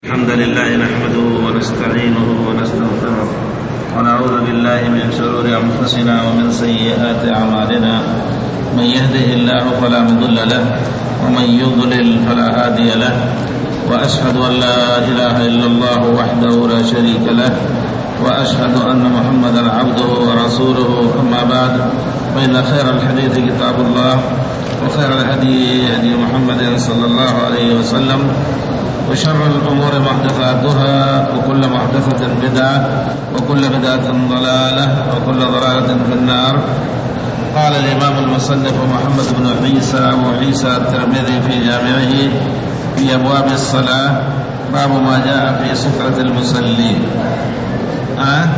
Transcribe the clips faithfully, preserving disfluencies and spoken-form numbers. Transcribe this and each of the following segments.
الحمد لله نحمده ونستعينه ونستغفره ونعوذ بالله من شرور أنفسنا ومن سيئات أعمالنا. من يهده الله فلا مضل له ومن يضلل فلا هادي له، وأشهد أن لا إله إلا الله وحده لا شريك له، وأشهد أن محمدا عبده ورسوله. أما بعد، فإن خير الحديث كتاب الله، وخير الهدي هدي محمد صلى الله عليه وسلم، وشر الأمور محدثاتها، وكل محدثة بدعة، وكل بدعة ضلالة، وكل ضلالة في النار. قال الإمام المصنف محمد بن عيسى وعيسى الترمذي في جامعه في أبواب الصلاة: باب ما جاء في سترة المصلين. أه؟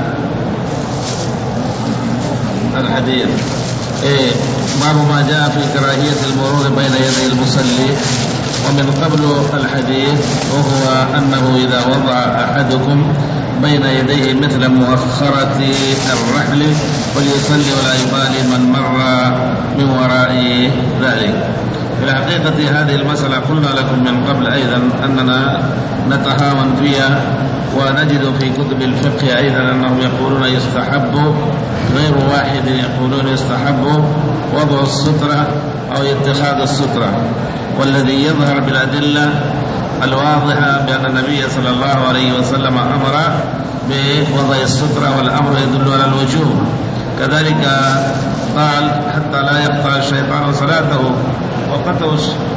الحديث إيه باب ما جاء في كراهية المرور بين يدي المصلي. ومن قبل الحديث وهو أنه إذا وضع أحدكم بين يديه مثل مؤخرة الرحل فليصلي ولا يبالي من مر من وراء ذلك. في الحقيقة هذه المسألة قلنا لكم من قبل أيضا أننا نتهاون فيها، ونجد في كتب الفقه أيضا أنهم يقولون يستحب، غير واحد يقولون يستحب وضع السترة أو اتخاذ السترة. والذي يظهر بالأدلة الواضحة بأن النبي صلى الله عليه وسلم أمر بوضع السترة، والأمر يدل على الوجوب. كذلك قال: حتى لا يقطع الشيطان صلاته. وقطع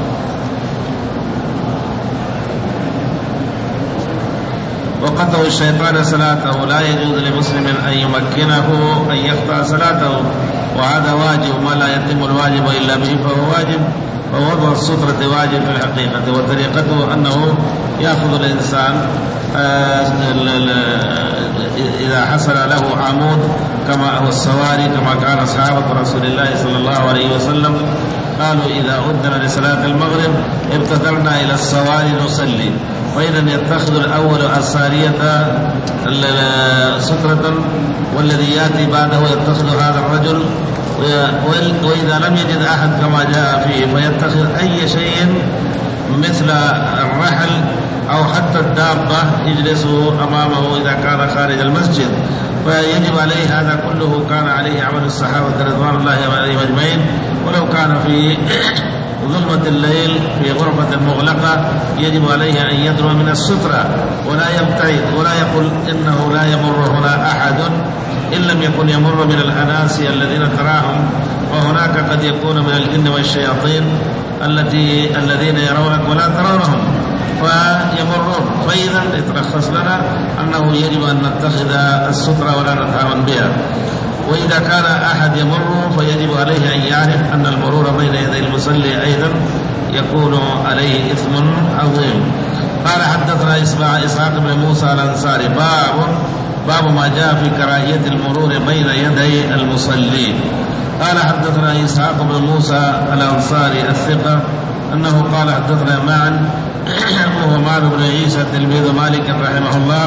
وقطع الشيطان صلاته لا يجوز لمسلم أن يمكنه أن يقطع صلاته، وهذا واجب، ما لا يتم الواجب إلا به فهو واجب. ووضع السترة واجب في الحقيقة، وطريقته أنه يأخذ الإنسان إذا حصل له عمود كما أو السواري، كما كان أصحاب رسول الله صلى الله عليه وسلم قالوا: إذا أذن لصلاة المغرب ابتدرنا إلى السواري نصلي. وإذا يتخذ الأول السارية سترة، والذي يأتي بعده يتخذ هذا الرجل، وإذا لم يجد أحد كما جاء فيه فيتخذ أي شيء مثل الرحل أو حتى الدابة يجلس أمامه إذا كان خارج المسجد. فيجب عليه هذا كله، كان عليه عمل الصحابة رضوان الله عليهم أجمعين. ولو كان في ظلمة الليل في غرفة مغلقة يجب عليه أن يدنو من السترة ولا يبتعد، ولا يقول إنه لا يمر هنا أحد إن لم يكن يمر من الأناس الذين تراهم، وهناك قد يكون من الجن والشياطين التي الذين يرونك ولا ترونهم فيمرون. فإذا يترخص لنا أنه يجب أن نتخذ السترة ولا نتهاون بها. وإذا كان أحد يمر فيجب عليه أن يعرف أن المرور بين يدي المصلي أيضا يكون عليه إثم عظيم. قال: حدثنا إسحاق بن موسى الأنصاري: باب باب ما جاء في كراهية المرور بين يدي المصلين. قال: حدثنا إسحاق بن موسى الأنصاري الثقة أنه قال: حدثنا معا وهو معن بن عيسى تلميذ مالك رحمه الله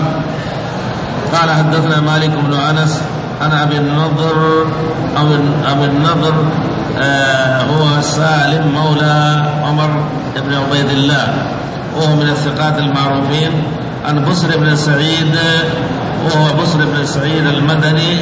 قال: حدثنا مالك بن أنس أنا أبي النضر أبي النضر آه هو سالم مولى عمر بن عبيد الله، وهو من الثقات المعروفين، عن بصر بن سعيد وهو بصر بن سعيد المدني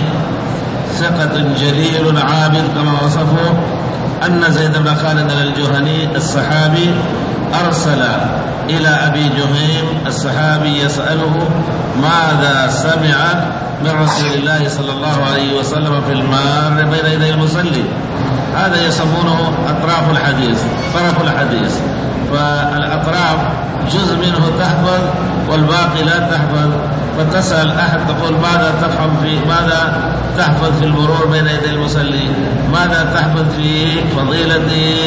ثقة جليل عابد كما وصفه، أن زيد بن خالد الجهني الصحابي أرسل إلى أبي جهيم الصحابي يسأله ماذا سمع من رسول الله صلى الله عليه وسلم في المار بين يدي المصلي. هذا يسمونه أطراف الحديث، طرف الحديث. فالأطراف جزء منه تحفظ والباقي لا تحفظ، فتسأل أحد تقول: ماذا تفهم في ماذا تحفظ في المرور بين يدي المصلي؟ ماذا تحفظ في فضيلة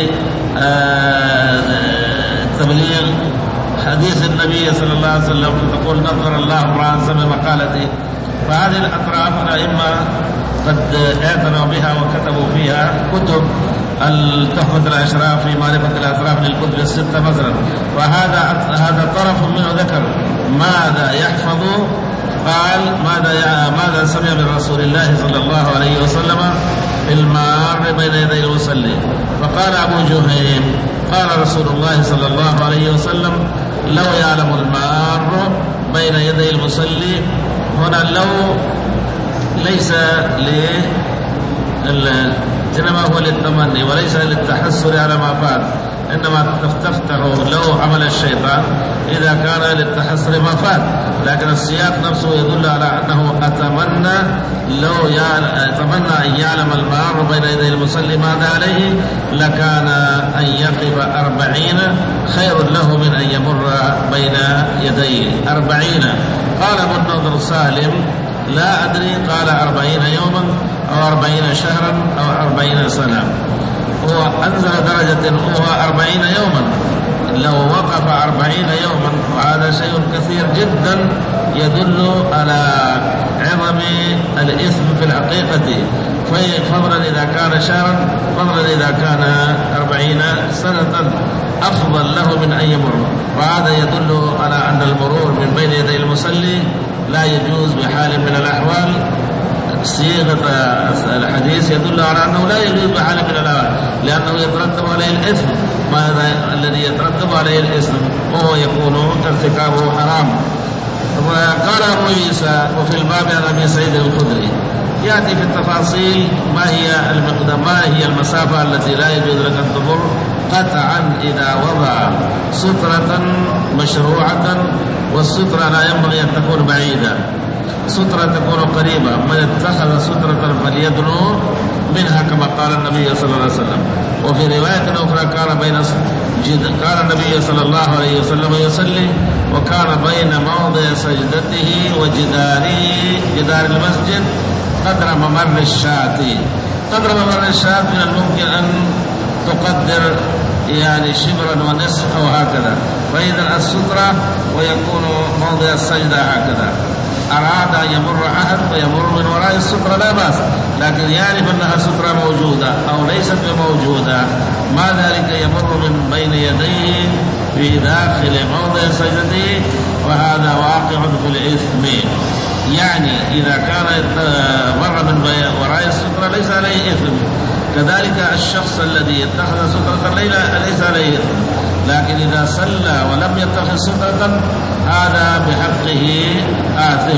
تبليغ حديث النبي صلى الله عليه وسلم؟ تقول: نظر الله امرأ سمع مقالتي. فهذه الأطراف الأئمة قد اعتنوا بها وكتبوا فيها كتب. التحفة الأشراف في معرفة الأطراف للكتب الستة مثلا، وهذا هذا طرف منه ذكر ماذا يحفظ. قال: ماذا ماذا سمع من رسول الله صلى الله عليه وسلم في المار بين يدي المصلي. فقال أبو جهيم: قال رسول الله صلى الله عليه وسلم: لو يعلم المار بين يدي المصلي. هنا اللو ليس إنما هو للتمني وليس للتحسر على ما فات، إنما تفتح لو عمل الشيطان إذا كان للتحسر ما فات، لكن السياق نفسه يدل على أنه أتمنى لو أتمنى أن يعلم المار بين يدي المصلي ماذا عليه لكان أن يقف أربعين خير له من أن يمر بين يديه أربعين. قال ابو النضر سالم لا أدري قال أربعين يوما أو أربعين شهرا أو أربعين سنة، هو أنزل درجة هو أربعين يوما، لو وقف أربعين يوما وهذا شيء كثير جدا يدل على عظم الإثم في الحقيقة، فضلا إذا كان شهرا فضلا إذا كان أربعين سنة أفضل له من أن يمر. وهذا يدل على أن المرور من بين يدي المصلي لا يجوز بحال من الأحوال. صيغة الحديث يدل على أنه لا يجوز بحال من الأحوال لأنه يترتب عليه الإثم، ماذا الذي يترتب عليه الإثم وهو يكون ارتكابه حرام. وقال أبو عيسى وفي الباب عن أبي سعيد الخدري يأتي في التفاصيل ما هي المقدار ما هي المسافة التي لا يجوز لك أن تمر قطعا إذا وضع سترة مشروعة، والسترة لا ينبغي أن تكون بعيدة، سترة تكون قريبة، من اتخذ سترة فليدنو منها كما قال النبي صلى الله عليه وسلم. وفي رواية أخرى كان بين كان النبي صلى الله عليه وسلم يصلي وكان بين موضع سجدته وجداره جدار المسجد قدر ممر الشاة، قدر ممر الشاة من الممكن أن تقدر يعني شبرا ونصف أو هكذا، فإذا السترة ويكون موضع السجدة هكذا. أراد أن يمر أحد فيمر من وراء السترة لا بأس، لكن يعرف أنها سترة موجودة أو ليست بموجودة، ما ذلك يمر من بين يديه في داخل موضع سجدته، وهذا واقع في الإثم. يعني إذا كان مر من وراء السترة ليس عليه إثم، كذلك الشخص الذي اتخذ سترة ليس عليه إثم، لكن إذا صلى ولم يتخذ سترة هذا بحقه آثم.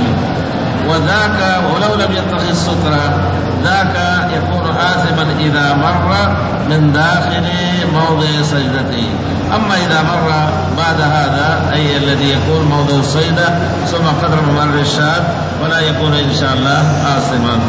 وذاك ولو لم يتخذ سترة ذاك يكون آثما إذا مر من داخل موضع سجدته. أما إذا مر بعد هذا أي الذي يكون موضع السجدة ثم قدر ممر الشاة ولا يكون إن شاء الله آثما.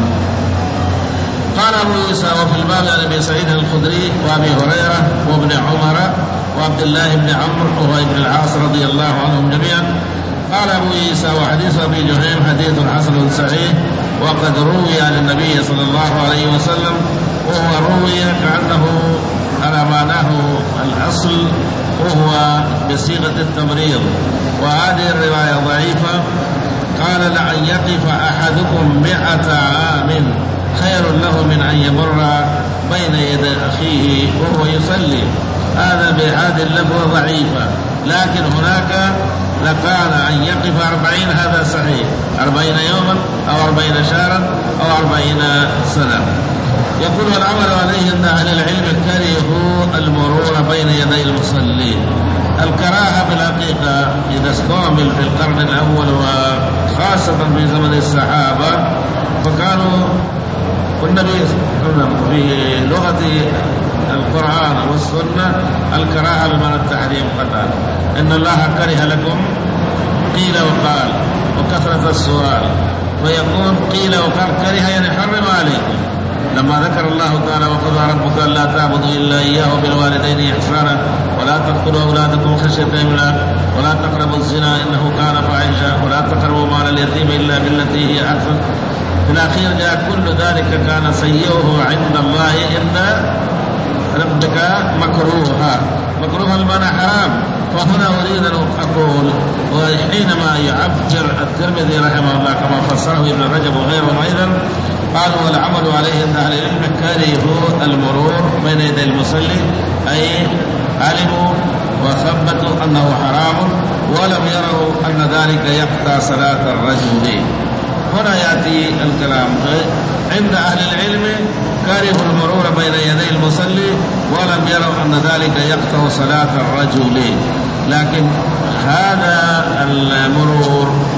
قال أبو عيسى وفي الباب عن أبي سعيد الخدري وأبي هريرة وابن عمر وعبد الله بن عمرو وهو ابن العاص رضي الله عنهم جميعا. قال أبو عيسى وحديث أبي جهيم حديث حسن صحيح وقد روي عن النبي صلى الله عليه وسلم، وهو روي كأنه على معناه الأصل وهو بصيغة التمريض، وهذه الرواية ضعيفة. قال لأن يقف أحدكم مئة عام خير له من أن يمر بين يدي أخيه وهو يصلي، هذا بهذه اللفظة ضعيفة، لكن هناك لكان أن يقف أربعين هذا صحيح، أربعين يوما أو أربعين شهرا أو أربعين سنة. يقول العمل عليه أن أهل العلم كرهوا المرور بين يدي المصلي. الكراهة بالحقيقة إذا استعمل في القرن الأول وخاصة في زمن الصحابة فكانوا والنبي في لغة القرآن والسنة الكراهة بمعنى التحريم قطعا. إن الله كره لكم قيل وقال وكثرة السؤال، ويقول قيل وقال كره يعني حرم عليكم. لما ذكر الله تعالى وقضى ربك ألا تعبدوا إلا إياه وبالوالدين إحسانا ولا تقتلوا أولادكم خشية إملاق ولا تقربوا الزنا إنه كان فاحشا ولا تقربوا مال اليتيم إلا بالتي هي أحسن. في الأخير جاء كل ذلك كان سيئه عند الله إن ربك مكروها، مكروها المعنى حرام. فهنا أريد أن أقول وحينما يعبر الترمذي رحمه الله كما فسره ابن رجب وغيره أيضا قالوا والعمل عليه أن أهل العلم كرهوا المرور بين يدي المصلي، أي علموا وثبتوا أنه حرام ولم يروا أن ذلك يقطع صلاة الرجل. هنا يأتي الكلام عند أهل العلم كرهوا المرور بين يدي المصلي ولم يروا أن ذلك يقطع صلاة الرجل، لكن هذا المرور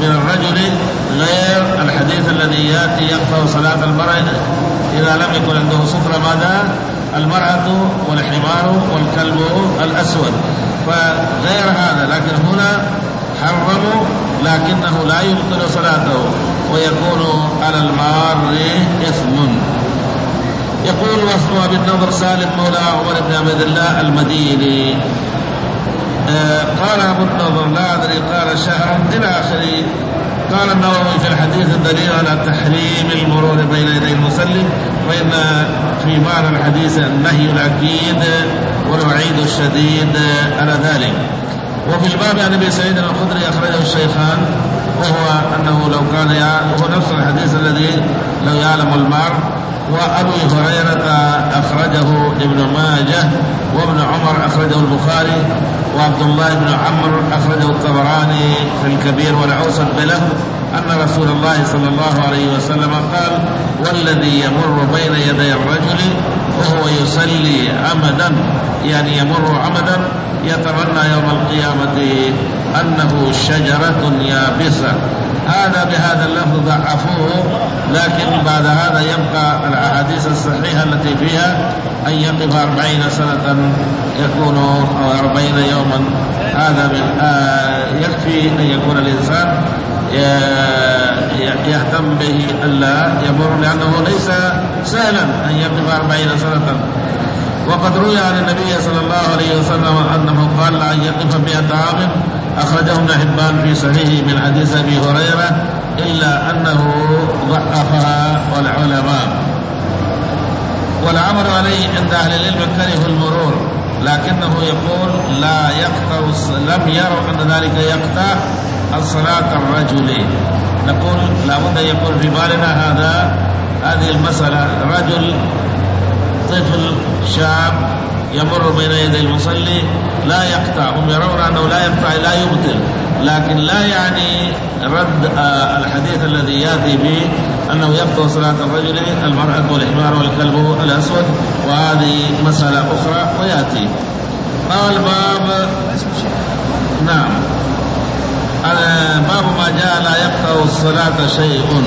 يقطع صلاة المرأة إذا لم يكن عنده سترة ماذا؟ المرأة والحمار والكلب الأسود. فغير هذا، لكن هنا حرموا لكنه لا يبطل صلاته ويكون على المار إثم. يقول وصفها بالنظر سالم مولى عمر بن عبد الله المديني. آه قال أبو النضر لا أدري قال شهرا إلى آخره. قال النووي في الحديث الدليل على تحريم المرور بين يدي المصلي، فإن في معنى الحديث النهي الأكيد والوعيد الشديد على ذلك. وفي الباب عن ابي سعيد الخدري اخرجه الشيخان، وهو انه لو كان هو نفس الحديث الذي لو يعلم المار. وابي هريره اخرجه ابن ماجه، وابن عمر اخرجه البخاري، وعبد الله بن عمرو اخرجه الطبراني في الكبير والأوسط بله ان رسول الله صلى الله عليه وسلم قال: والذي يمر بين يدي الرجل وهو يصلي عمدا، يعني يمر عمدا، يتمنى يوم القيامة أنه شجرة يابسة. هذا بهذا اللفظ ضعفوه، لكن بعد هذا يبقى الأحاديث الصحيحة التي فيها أن يقف أربعين سنة يكون أو أربعين يوما. هذا من آه يكفي أن يكون الإنسان يهتم به ألا يمر، لأنه ليس سهلا أن يقف أربعين سنة. وقد روي عن النبي صلى الله عليه وسلم أنه قال أن يقف مئة عام، أخرجه ابن حبان في صحيحه من حديث أبي هريرة، إلا أنه ضعفها والعلماء. والعمل عليه عند أهل العلم كره المرور، لكنه يقول لا يقطع، لم يروا أن ذلك يقطع الصلاة الرجل. نقول لابد أن يكون في بالنا هذا هذه المسألة. رجل طفل شاب يمر بين يدي المصلي لا يقطع، هم يرون أنه لا يقطع لا يبطل، لكن لا يعني رد الحديث الذي يأتي به أنه يقطع صلاة الرجل المرأة والحمار والكلب الأسود، وهذه مسألة أخرى ويأتي. قال باب نعم باب ما جاء لا يقطع الصلاة شيء،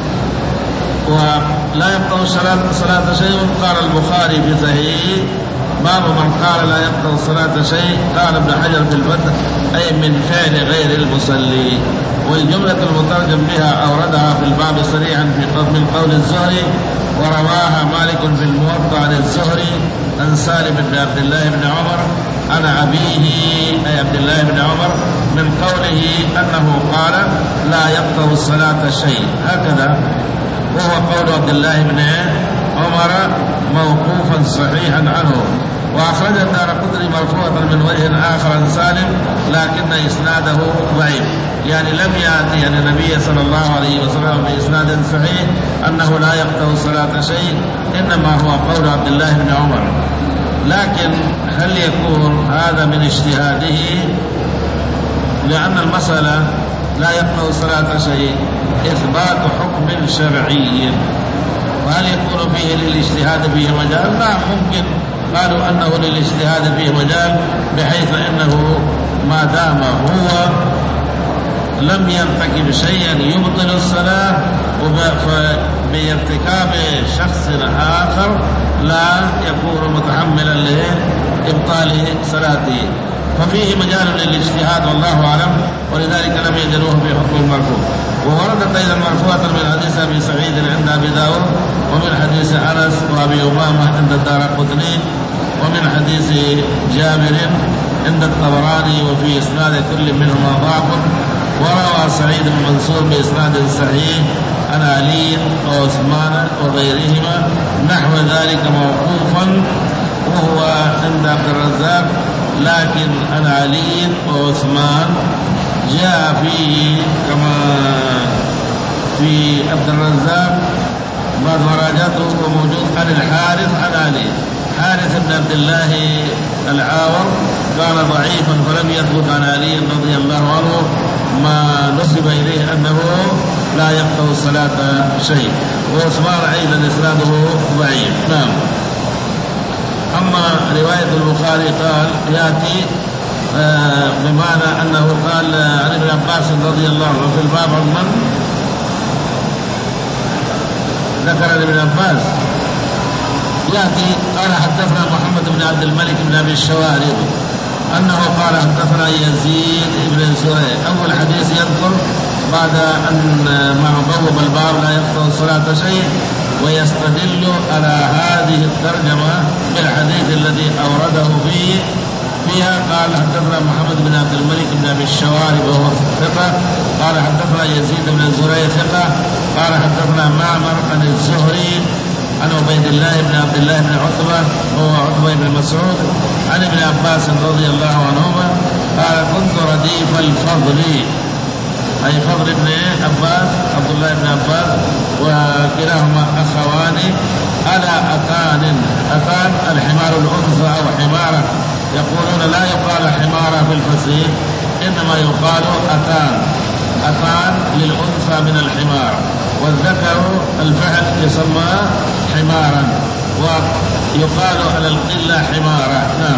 ولا يقطع الصلاة شيء. قال البخاري في صحيحه باب من قال لا يقطع الصلاة شيء. قال ابن حجر في الفتح أي من فعل غير المصلي. والجملة المترجم بها أوردها في الباب صريحا من قول الزهري، ورواها مالك في الموطأ عن الزهري عن سالم بن عبد الله بن عمر عن أبيه أي عبد الله بن عمر من قوله أنه قال لا يقطع الصلاة شيء، هكذا. وهو قول عبد الله بن عمر موقوفا صحيحا عنه. وأخرج الدارقطني مرفوعا من وجه آخر عن سالم، لكن إسناده ضعيف، يعني لم يأتي أن النبي صلى الله عليه وسلم بإسناد صحيح أنه لا يقطع الصلاة شيء، إنما هو قول عبد الله بن عمر. لكن هل يكون هذا من اجتهاده؟ لأن المسألة لا يقطع الصلاة شيء إثبات حكم شرعي، وهل يكون فيه للاجتهاد فيه مجال؟ لا، ممكن قالوا أنه للاجتهاد فيه مجال، بحيث أنه ما دام هو لم يرتكب شيئا يبطل الصلاة، وبارتكاب شخص آخر لا يكون متحملا لإبطال صلاته، ففيه مجال للاجتهاد والله أعلم، ولذلك لم يجدوه في حكم المرفوع. ووردت أيضا مرفوعة من حديث أبي سعيد عند أبي داود، ومن حديث أنس وأبي أمامة عند الدارقطني، ومن حديث جابر عند الطبراني، وفي إسناد كل منهما ضعف. وروى سعيد بن منصور بإسناد صحيح عن علي وعثمان وغيرهما نحو ذلك موقوفا، وهو عند عبد الرزاق، لكن عن علي وعثمان جاء فيه كما في عبد الرزاق بعد مراجعته وموجود عن الحارث عن علي. حارث بن عبد الله العاور كان ضعيفا فلم يثبت عن علي رضي الله عنه ما نسب إليه أنه لا يقطع الصلاة شيء. وعثمان أيضا إسناده ضعيف. نعم. أما رواية البخاري قال يأتي آه بمعنى أنه قال عن ابن عباس رضي الله عنه في الباب عن من ذكر ابن عباس يأتي قال حدثنا محمد بن عبد الملك بن أبي الشوارب أنه قال حدثنا يزيد بن زريع. أول حديث يذكر بعد أن ما بوب الباب لا يقطع الصلاة شيء، ويستدل على هذه الترجمة بالحديث الذي أورده فيه فيها. قال حدثنا محمد بن عبد الملك بن أبي الشوارب وهو ثقة، قال حدثنا يزيد بن زريع ثقة، قال حدثنا معمر عن الزهري عن عبيد الله بن عبد الله بن عتبة وهو عتبة بن مسعود عن ابن عباس رضي الله عنهما قال كنت رديف الفضل، أي فضل بن عباس عبد الله بن عباس وكلاهما أخوان على أتان. أتان الحمار الأنثى أو حمارة، يقولون لا يقال حمارة في الفصيح إنما يقال أتان. أتان للأنثى من الحمار، والذكر الفعل يسمى حمارا، ويقال على القلة حمارة. نعم.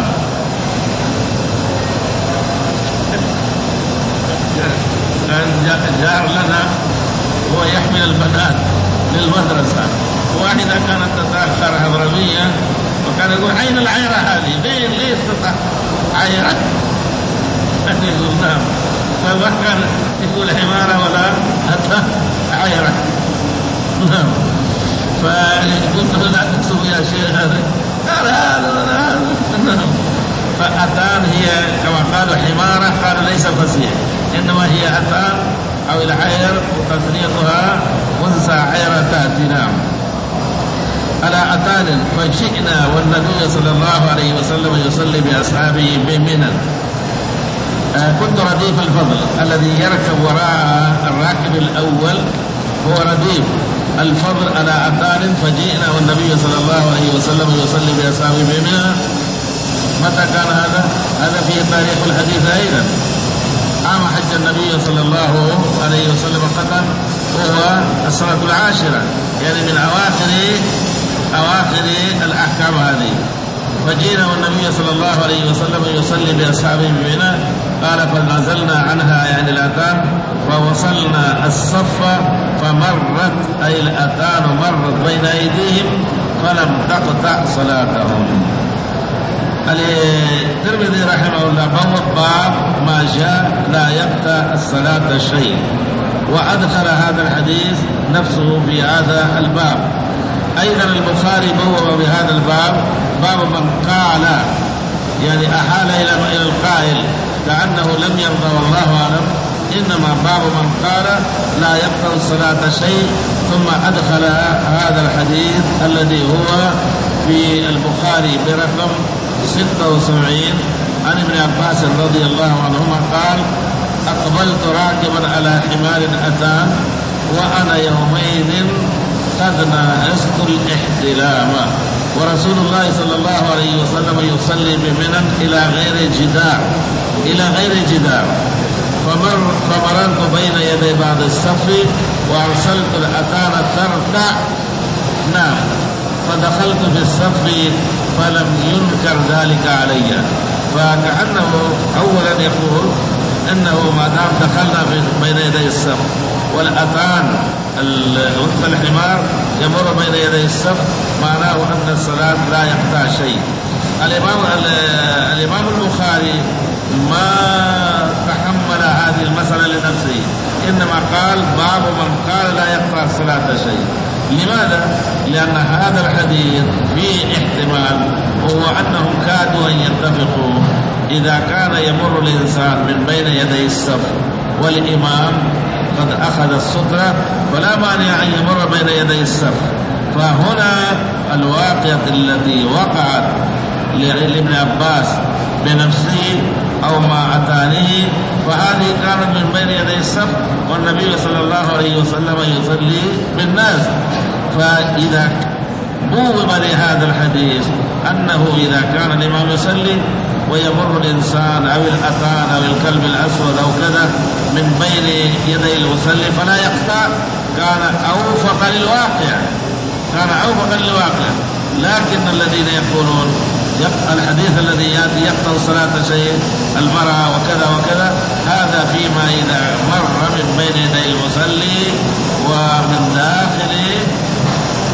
جار لنا هو يحمل البنات للمدرسة، واحدة كانت تتأخر حضرمية وكان يقول أين العيرة هذه؟ ليه ليه تتأخر عيرة؟ يقول نعم، فما كان يقول حمارة ولا أتى عيرة. نعم. فقلت له لا تكتب يا شيخ هذا، قال هذا. نعم. فأتان هي كما قالوا حمارة، قالوا ليس فصيح، إنما هي أتان أو العير وتثنيتها أنثى عيرة تأتي. نعم. على أتان فجئنا والنبي صلى الله عليه وسلم يصلي بأصحابه بمنى. آه كنت رديف الفضل الذي يركب وراء الراكب الأول هو رديف الفضل على أتان. فجئنا والنبي صلى الله عليه وسلم يصلي بأصحابه بمنى. متى كان هذا؟ هذا في تاريخ الحديث أيضا. عام حج النبي صلى الله عليه وسلم قطعا وهو السنة العاشرة، يعني من أواخر أواخر الأحكام هذه. فجينا والنبي صلى الله عليه وسلم يصلي بأصحابه بمنى. قال فنزلنا عنها يعني الأتان فوصلنا الصف فمرت أي الأتان مرت بين أيديهم فلم تقطع صلاتهم. الترمذي رحمه الله بوب باب ما جاء لا يقطع الصلاة شيء، وأدخل هذا الحديث نفسه في هذا الباب. أيضا البخاري بوب بهذا الباب باب من قال، يعني أحال إلى القائل كأنه لم يرضى والله أعلم، إنما باب من قال لا يقطع الصلاة شيء، ثم أدخل هذا الحديث الذي هو في البخاري برقم ستة وسبعين عن ابن عباس رضي الله عنهما قال أقبلت راكبا على حمار أتان وأنا يومئذ قد ناهزت الاحتلام، ورسول الله صلى الله عليه وسلم يصلي بمنى إلى غير جدار إلى غير جدار فمر فمررت بين يدي بعض الصف وأرسلت الأتان ترتع. نعم. فدخلت في الصف فلم ينكر ذلك علي. فكأنه أولا يقول إنه ما دام دخلنا في بين يدي الصف والأتان الأنثى الحمار يمر بين يدي الصف، معناه أن الصلاة لا يقطع شيء. الإمام الإمام البخاري ما تحمل هذه المسألة لنفسه، إنما قال باب من قال لا يقطع الصلاة شيء. لماذا؟ لأن هذا الحديث فيه احتمال، وهو أنهم كادوا أن يتفقوا إذا كان يمر الإنسان من بين يدي الصف والإمام قد أخذ السترة فلا مانع أن يمر بين يدي الصف. فهنا الواقعة التي وقعت لابن عباس بنفسه أو مع أتانه فهذه كانت من بين يدي الصف والنبي صلى الله عليه وسلم يصلي بالناس. فإذا بوب لهذا الحديث أنه إذا كان الإمام يصلي ويمر الإنسان أو الأتان أو الكلب الأسود أو كذا من بين يدي المصلي فلا يقطع، كان أوفق للواقع كان أوفق للواقع. لكن الذين يقولون الحديث الذي يأتي يقطع صلاة شيء المرأة وكذا وكذا، هذا فيما إذا مر من بين يدي المصلي ومن داخل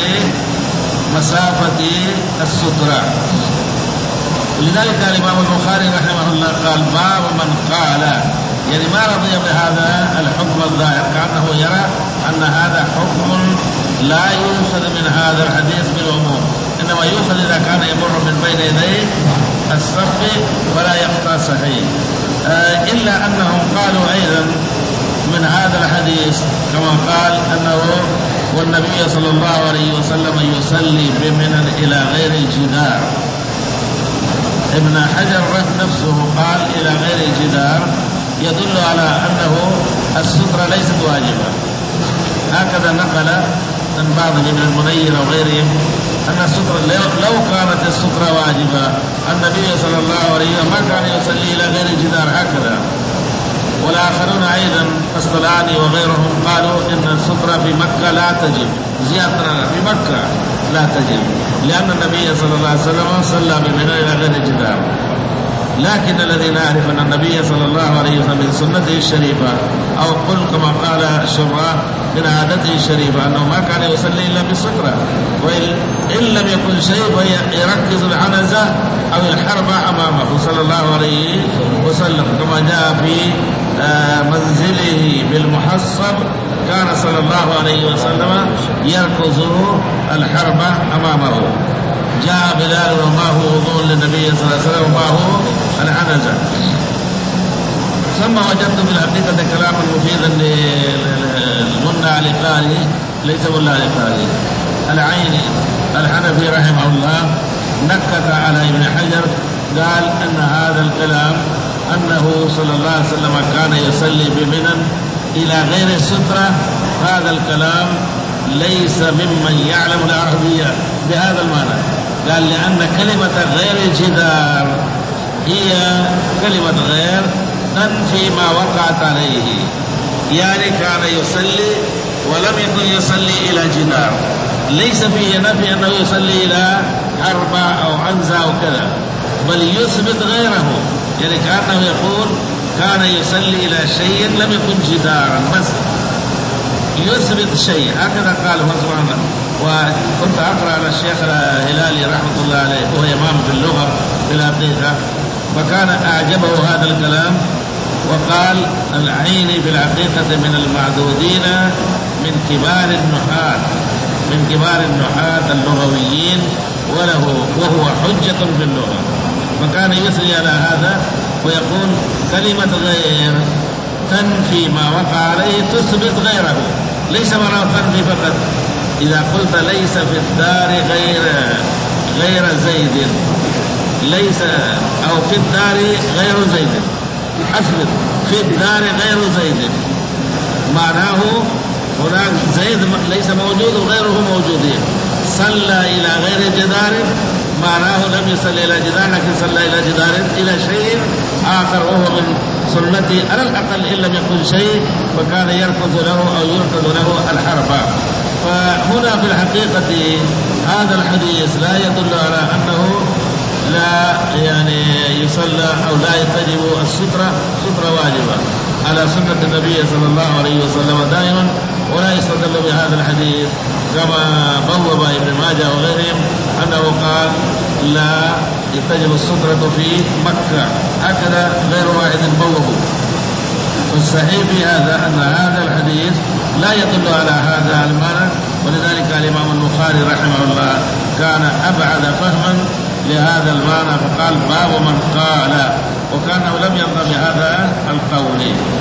مسافة السترة. لذلك الإمام البخاري رحمه الله قال باب من قال، يعني ما رضي بهذا الحكم الظاهر، كأنه يرى أن هذا حكم لا يؤخذ من هذا الحديث بالعموم، إنما يؤخذ إذا كان يمر من بين يديه الصف ولا يقطع صحيح. آه إلا أنهم قالوا أيضا من هذا الحديث كما قال أنه والنبي صلى الله عليه وسلم يصلي بمنى إلى غير الجدار. ابن حجر نفسه قال إلى غير الجدار، يدل على أنه السترة ليست واجبة. هكذا نقل عن بعضهم من المنير وغيرهم أن السترة لو كانت السترة واجبة النبي صلى الله عليه وسلم ما كان يصلي إلى غير الجدار هكذا. والآخرون أيضا الصلاني وغيرهم قالوا إن السترة في مكة لا تجب، زيادة في مكة لا تجب، لأن النبي صلى الله عليه وسلم صلى بمنى إلى غير الجدار. لكن الذي نعرف أن النبي صلى الله عليه وسلم من سنته الشريفة، أو قل كما قال الشراح من عادته الشريفة، أنه ما كان يصلي إلا بالسترة، وإن لم يكن شيء فيركز العنزة أو الحربة أمامه صلى الله عليه وسلم، كما جاء في منزله بالمحصب كان صلى الله عليه وسلم يركز الحربة أمامه. جاء بلال وما هو وضوء للنبي صلى الله عليه وسلم وما هو العنزة. ثم وجدت في الحقيقة كلاما مفيدا للمنى علقاري، ليس منى علقاري، العيني الحنفي رحمه الله نكت على ابن حجر، قال أن هذا الكلام أنه صلى الله عليه وسلم كان يصلي بمنى إلى غير السترة، هذا الكلام ليس ممن يعلم العربية بهذا المعنى. قال لأن كلمة غير الجدار هي كلمة غير تنفي ما وقعت عليه، يعني كان يصلي ولم يكن يصلي إلى جدار، ليس فيه نفي أنه يصلي إلى حربة أو عنزة أو كذا، بل يثبت غيره، يعني كأنه يقول كان يصلي إلى شيء لم يكن جدارا، بس يثبت شيء، هكذا قال سبحانه. وكنت أقرأ على الشيخ الهلالي رحمة الله عليه وهو إمام في اللغة في الحقيقة، فكان أعجبه هذا الكلام، وقال العيني في الحقيقة من المعدودين من كبار النحاة من كبار النحاة اللغويين، وله وهو حجة في اللغة، فكان يثني على هذا ويقول كلمة غير تنفي ما وقع عليه تثبت غيره، ليس مرة تنفي فقط. إذا قلت ليس في الدار غير غير زيد، ليس أو في الدار غير زيد، أثبت في الدار غير زيد، معناه هناك زيد ليس موجود وغيره موجودين. صلى إلى غير جدار معناه لم يصلي إلى جدار، لكن صلى إلى جدار إلى شيء آخر وهو من سنته على الأقل إن لم يكن شيء، فكان يركض له أو يركض له الحربة. فهنا في الحقيقة هذا الحديث لا يدل على أنه لا يعني يصلى أو لا يتجب السترة، سترة واجبة على سنة النبي صلى الله عليه وسلم دائما، ولا يستدل بهذا الحديث كما بوب ابن ماجه وغيرهم أنه قال لا يتجب السترة في مكة، هكذا غير واحد بوبه. والصحيح في هذا أن هذا الحديث لا يدل على هذا المعنى، ولذلك الإمام البخاري رحمه الله كان أبعد فهما لهذا المعنى، فقال باب من قال، وكانه لم يرضى بهذا القول.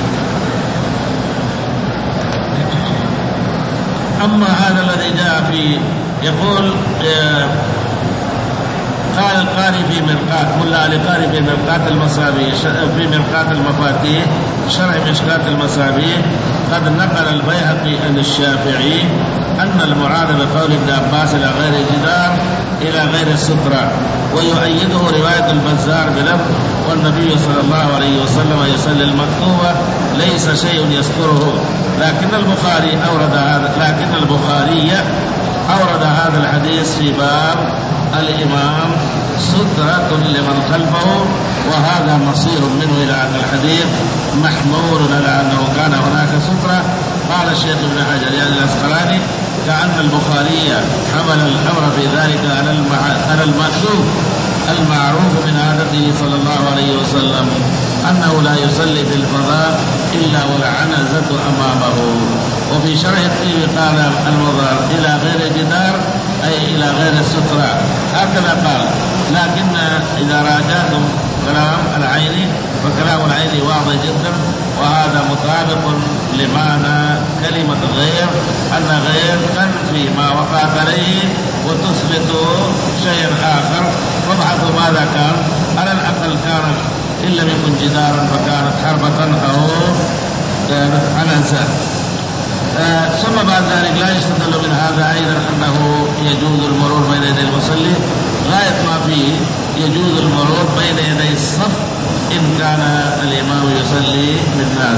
أما هذا الذي جاء في يقول قال القاري في مرقات ملا علي قاري في مرقات المصابيح في مرقات المفاتيح شرح مشكات المصابيح قد نقل البيهقي عن الشافعي أن المراد بقول ابن عباس إلى غير الجدار إلى غير السترة، ويؤيده رواية البزار بلفظ والنبي صلى الله عليه وسلم يصلي المكتوبة ليس شيء يستره. لكن البخاري أورد هذا لكن البخاري أورد هذا الحديث في باب الإمام سترة لمن خلفه، وهذا مصير منه إلى هذا الحديث محمول على أنه كان هناك سترة. قال الشيخ ابن حجر يعني الأسقلاني كأن البخاري حمل الأمر في ذلك على المألوف المعروف من عادته صلى الله عليه وسلم أنه لا يصلي في الفضاء إلا والعنزة أمامه. وفي شرح الطيب قال المضار إلى غير الجدار أي إلى غير السترة، هكذا قال. لكن إذا راجعتم كلام العيني فكلام العيني واضح جدا، وهذا مطابق لمعنى كلمة غير، أن غير تنفي ما وقعت عليه وتثبت شيئا آخر. فابحثوا ماذا كان، على الأقل كان إن لم يكن جدارا فكانت حربة أو كانت عنزة. آه ثم بعد ذلك لا يستدل من هذا أيضا أنه يجوز المرور بين يدي المصلي، غاية ما فيه يجوز المرور بين يدي الصف إن كان الإمام يصلي بالناس.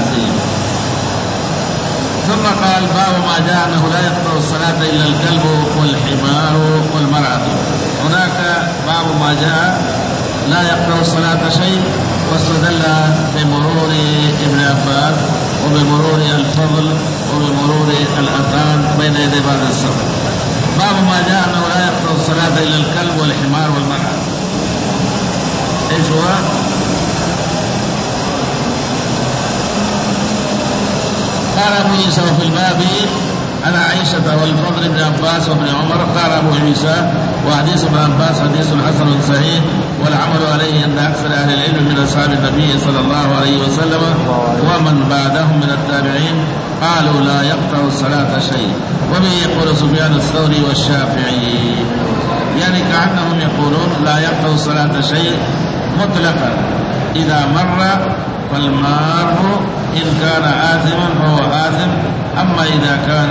ثم قال باب ما جاء أنه لا يقطع الصلاة إلا الكلب والحمار والمرأة. هناك باب ما جاء لا يقطع الصلاة شيء، واستدل بمرور ابن عباس وبمرور الفضل وبمرور الأذان بين يدي بعض الصف. باب ما جاء أنه لا يقطع الصلاة إلا الكلب والحمار والمرأة. إيش هو؟ قال أبو عيسى في الباب عن عائشة والفضل بن عباس وابن عمر. قال أبو عيسى وحديث ابن عباس حديث حسن صحيح والعمل عليه عند أكثر أهل العلم من أصحاب النبي صلى الله عليه وسلم ومن بعدهم من التابعين قالوا لا يقطع الصلاة شيء. وبه يقول سفيان الثوري والشافعي، يعني كأنهم يقولون لا يقطع الصلاة شيء مطلقا، إذا مر فالمار إن كان آثما فهو آثم. أما إذا كان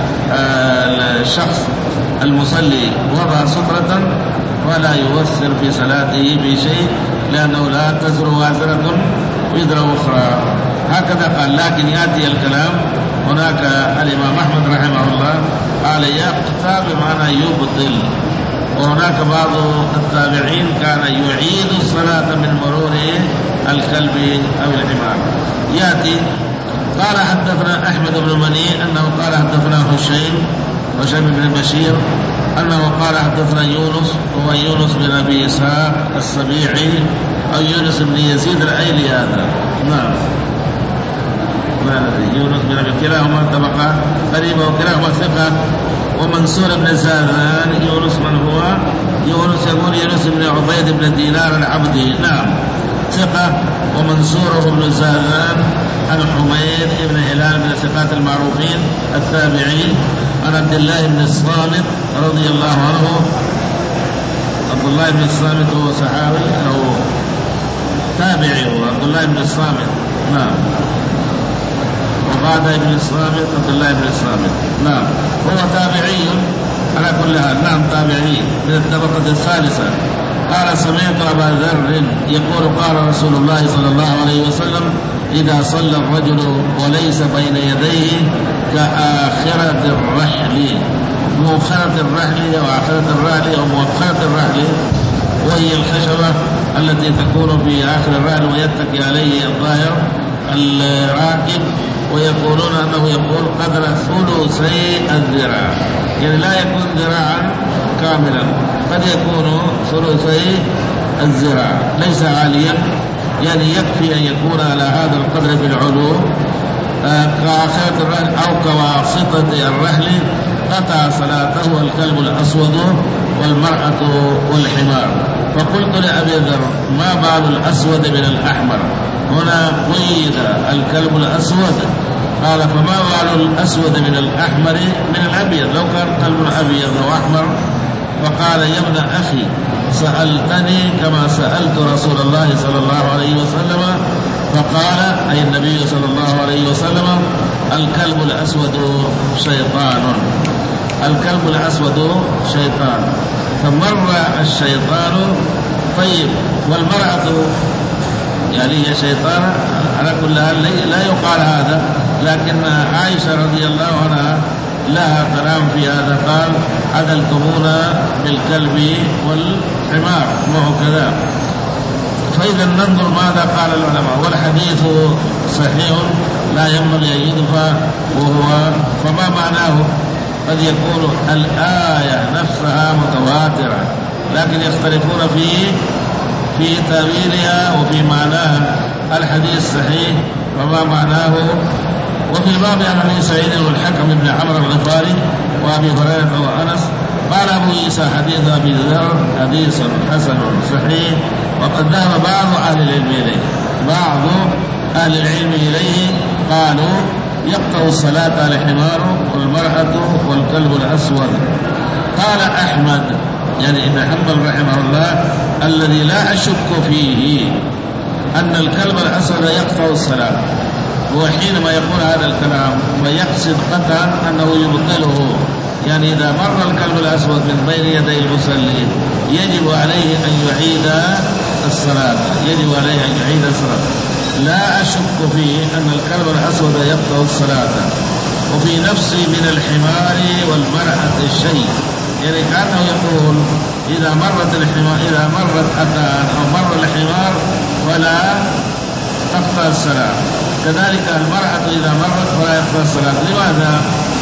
الشخص المصلي وضع سترة فلا يؤثر في صلاته بشيء، لأنه لا تزر وازرة وزر أخرى، هكذا قال. لكن يأتي الكلام هناك الإمام أحمد رحمه الله قال يقطع بمعنى يبطل، وهناك بعض التابعين كان يعيد الصلاة من مرور الكلب أو الحمار. يأتي قال حدثنا أحمد بن مني أنه قال حدثنا هشيم هشيم بن بشير أنه قال حدثنا يونس هو يونس بن أبي إسحاق السبيعي أو يونس بن يزيد الأيلي هذا. نعم ما ندري. يونس بن أبي كلاهما طبقة قريبة وكلاهما ثقة. ومنصور بن زاذان يونس من هو؟ يونس يقول يونس بن عبيد بن دينار العبدي، نعم ثقة. ومنصور بن زاذان عن حميد بن هلال من الثقات المعروفين التابعي عن عبد الله بن الصامت رضي الله عنه. عبد الله بن الصامت هو صحابي أو تابعي، هو عبد الله بن الصامت، نعم. وقال ابن الصامت عبد الله بن الصامت، نعم هو تابعي على كل حال، نعم تابعي من الطبقة الثالثة. قال سمعت أبا ذر يقول قال رسول الله صلى الله عليه وسلم إذا صلى الرجل وليس بين يديه كآخرة الرحل. مؤخرة الرحل أو آخرة الرحل أو مؤخرة الرحل وهي الخشبة التي تكون في آخر الرحل ويتكي عليه الظاهر الراكب، ويقولون أنه يقول قدر ثلثي الذراع، يعني لا يكون ذراعا كاملا، قد يكون ثلثي الذراع ليس عاليا، يعني يكفي أن يكون على هذا القدر بالعلو كآخرة الرحل أو كواسطة الرحل. قطع صلاته الكلب الأسود والمرأة والحمار. فقلت لأبي ذر ما بال الأسود من الأحمر؟ هنا قيد الكلب الأسود، قال فما بال الأسود من الأحمر من الأبيض؟ لو كان كلب أبيض وأحمر. فقال يا ابن أخي سألتني كما سألت رسول الله صلى الله عليه وسلم. فقال أي النبي صلى الله عليه وسلم الكلب الأسود شيطان، الكلب الأسود شيطان. فمر الشيطان. طيب والمرأة يعني هي شيطان على كل حال لا يقال هذا، لكن عائشة رضي الله عنها لها كلام في هذا، قال عدلتمونا بالكلب والحمار وهو كذا. فإذا ننظر ماذا قال العلماء، والحديث صحيح لا ينبغي أن يدفع وهو. فما معناه؟ قد يكون الآية نفسها متواترة لكن يختلفون في في تأويلها وفي معناها. الحديث صحيح وما معناه. وفي الباب عن أبي سعيد والحكم بن عمرو الغفاري وأبي هريرة وأنس قال أبو عيسى حديث أبي ذر حديث حسن صحيح وقد ذهب بعض أهل العلم إليه بعض أهل العلم إليه قالوا يقطع الصلاة الحمار والمرأة والكلب الأسود. قال أحمد يعني ابن حنبل رحمه الله الذي لا أشك فيه أن الكلب الأسود يقطع الصلاة، وحينما يقول هذا الكلام ويقصد قطعا أنه يبطله، يعني إذا مر الكلب الأسود من بين يدي المصلي يجب عليه أن يعيد الصلاة يجب عليه أن يعيد الصلاة. لا أشك فيه أن الكلب الأسود يقطع الصلاة. وفي نفسي من الحمار والمرأة الشيء، يعني كأنه يقول إذا مرت الحمار إذا مرت أتان أو مر الحمار ولا تقطع الصلاة، كذلك المرأة إذا مرت ولا يقطع الصلاة. لماذا؟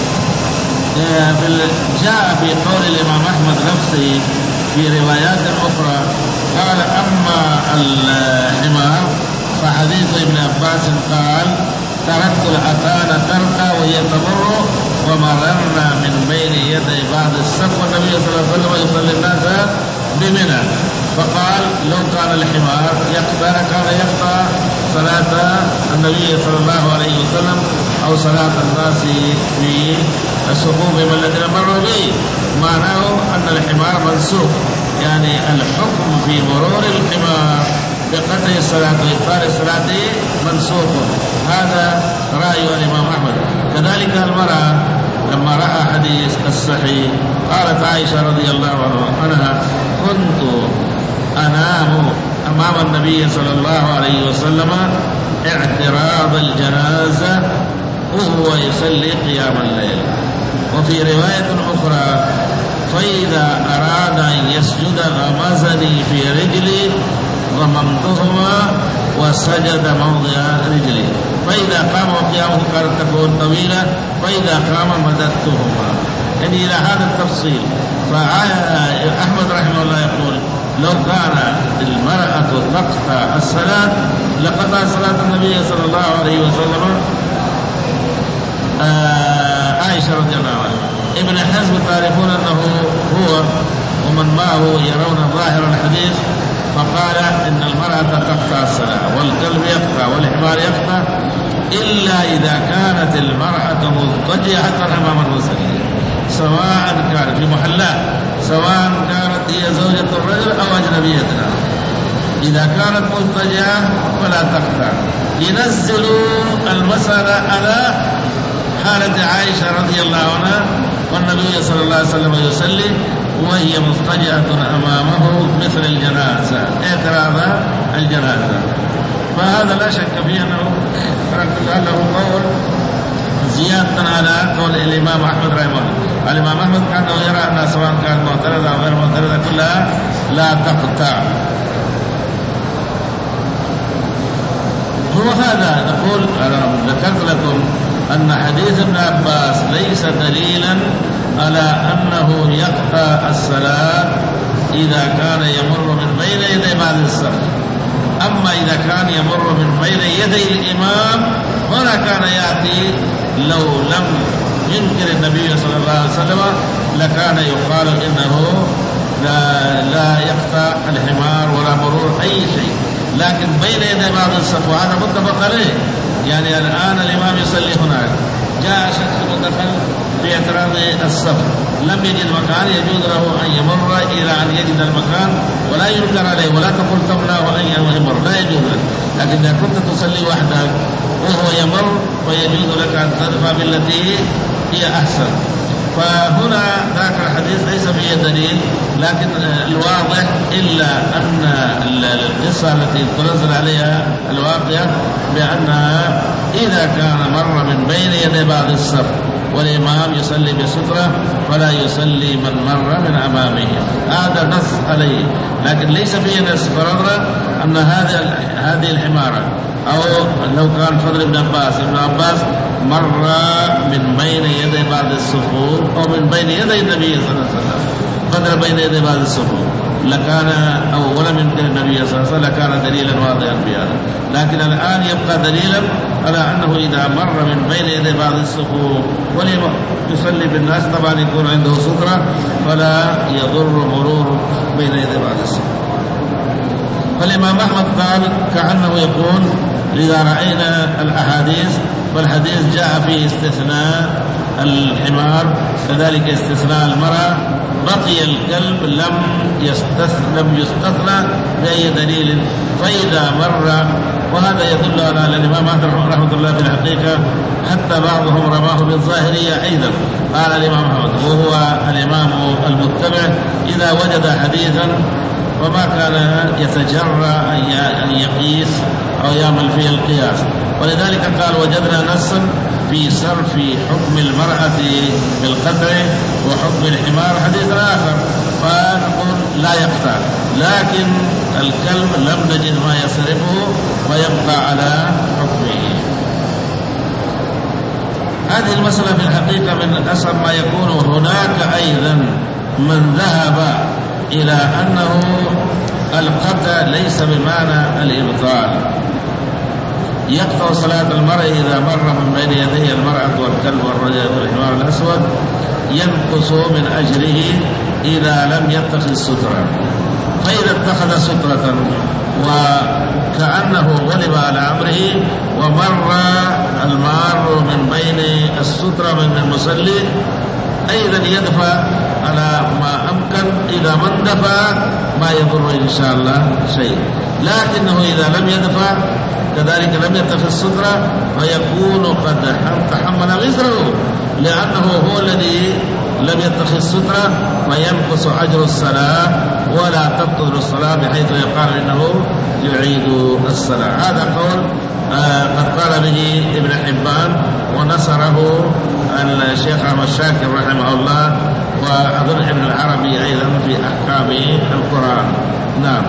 جاء في قول الإمام أحمد نفسه في روايات أخرى قال أما الحمار فحديث ابن عباس قال تركت الأتان ترقى وهي تمر ومررنا من بين يدي بعض الصف والنبي صلى الله عليه وسلم يصلي الناس بمنى، فقال لو كان الحمار يقطع كان يقطع صلاة النبي صلى الله عليه وسلم أو صلاة الناس في صفوفهم الذين مروا به. معناه أن الحمار منسوخ، يعني الحكم في مرور الحمار بقطع الصلاة وإبطال الصلاة منسوخ. هذا رأي الإمام أحمد. كذلك المرأة لما رأى حديث الصحيح قالت عائشة رضي الله عنها كنت أنام أمام النبي صلى الله عليه وسلم اعتراض الجنازة وهو يصلي قيام الليل. وفي رواية أخرى فإذا أراد أن يسجد غمزني في رجلي ضممتهما وسجد موضع رجلي، فإذا قام وقيامه كانت تكون طويلة فإذا قام مددتهما، يعني إلى هذا التفصيل. فأحمد رحمه الله يقول لو كان المرأة تقطع الصلاة لقطع صلاة النبي صلى الله عليه وسلم. آه عائشة رضي الله عنها. ابن حزم تعرفون أنه هو ومن معه يرون ظاهر الحديث، فقال إن المرأة تقطع الصلاة والكلب يقطع والحمار يقطع إلا إذا كانت المرأة مضطجعة أمام المصلي، سواء كان في محلات، سواء كانت هي زوجة الرجل أو أجنبية. إذا كانت مضطجعة فلا تقطع. ينزلوا المسألة على حالة عائشة رضي الله عنها والنبي صلى الله عليه وسلم يصلي وهي مضطجعة أمامه مثل الجنازة، اعتراض الجنازة. فهذا لا شك فيه أنه له قول زيادة على قول الإمام أحمد رحمه الله. الإمام أحمد كان يرى أن سواء كانت معترضة أو غير معترضة كلها لا تقطع. هو هذا نقول أنا ذكرت لكم أن حديث ابن عباس ليس دليلا على أنه يقطع الصلاة إذا كان يمر من بين يدي بعض الصف. أما إذا كان يمر من بين يدي الإمام هنا كان يأتي لو لم ينكر النبي صلى الله عليه وسلم لكان يقال إنه لا, لا يقطع الحمار ولا مرور أي شيء، لكن بين يدي بعض الصف وهذا متفق عليه. يعني الآن الإمام يصلي هناك، جاء شخص مدخل في اعتراض الصف لم يجد مكان يجوز له أن يمر إلى أن يجد المكان ولا ينكر عليه ولا تقول تمنعه أن يمر، لا يجوز لك. لكن إذا كنت تصلي وحدك وهو يمر فيجوز لك أن تدفع بالتي هي أحسن. فهنا ذاك الحديث ليس فيه دليل، لكن الواضح إلا أن القصة التي تنزل عليها الواقعة بأنها إذا كان مر من بين يدي بعض الصف والإمام يصلي بسترة فلا يصلي من مر من أمامه، هذا نص عليه. لكن ليس فيه نص فرضنا أن هذه هذه الحمارة أو لو كان فضل ابن عباس ابن عباس مر من بين يدي بعض الصفوف أو من بين يدي النبي صلى الله عليه وسلم بدل بين يدي بعض الصفوف لكان أو ولم يمكن النبي صلى الله عليه وسلم لكان دليلا واضحا بهذا. لكن الآن يبقى دليلا على أنه إذا مر من بين يدي بعض الصفوف ولم يصلي بالناس طبعا يكون عنده سترة فلا يضر مرور بين يدي بعض الصفوف. فالإمام أحمد قال كأنه يقول إذا رأينا الأحاديث فالحديث جاء فيه استثناء الحمار كذلك استثناء المرأة بقي الكلب لم يستثنى لم يستثنى بأي دليل فإذا مر. وهذا يدل على الإمام أحمد رحمه الله في الحقيقة حتى بعضهم رماه بالظاهرية أيضا. قال الإمام أحمد وهو الإمام المتبع إذا وجد حديثا وما كان يتجرى أن يقيس أو يعمل فيه القياس. ولذلك قال وجدنا نصا في صرف حكم المرأة بالقطع وحكم الحمار حديث آخر فنقول لا يقطع لكن الكلب لم نجد ما يصرفه ويبقى على حكمه. هذه المسألة في الحقيقة من أصعب ما يكون. هناك أيضا من ذهب إلى أنه القطع ليس بمعنى الإبطال يقطع صلاة المرء إذا مر من بين يديه المرأة والكلب والرجل والحمار الأسود ينقص من أجره إذا لم يتخذ سترة. فإذا اتخذ سترة وكأنه غلب على أمره ومر المار من بين السترة من المصلي أيضا يدفع على ما أمكن. إذا ما اندفع ما يضر إن شاء الله شيء. لكنه إذا لم يدفع كذلك لم يتخذ سترة فيكون قد تحمل وزره لأنه هو الذي لم يتخذ سترة وينقص أجر الصلاة ولا تبطل الصلاة بحيث يقال إنه يعيد الصلاة. هذا قول آه قد قال به ابن حبان ونصره الشيخ أحمد شاكر رحمه الله وأظن ابن العربي أيضا في أحكام القرآن. نعم.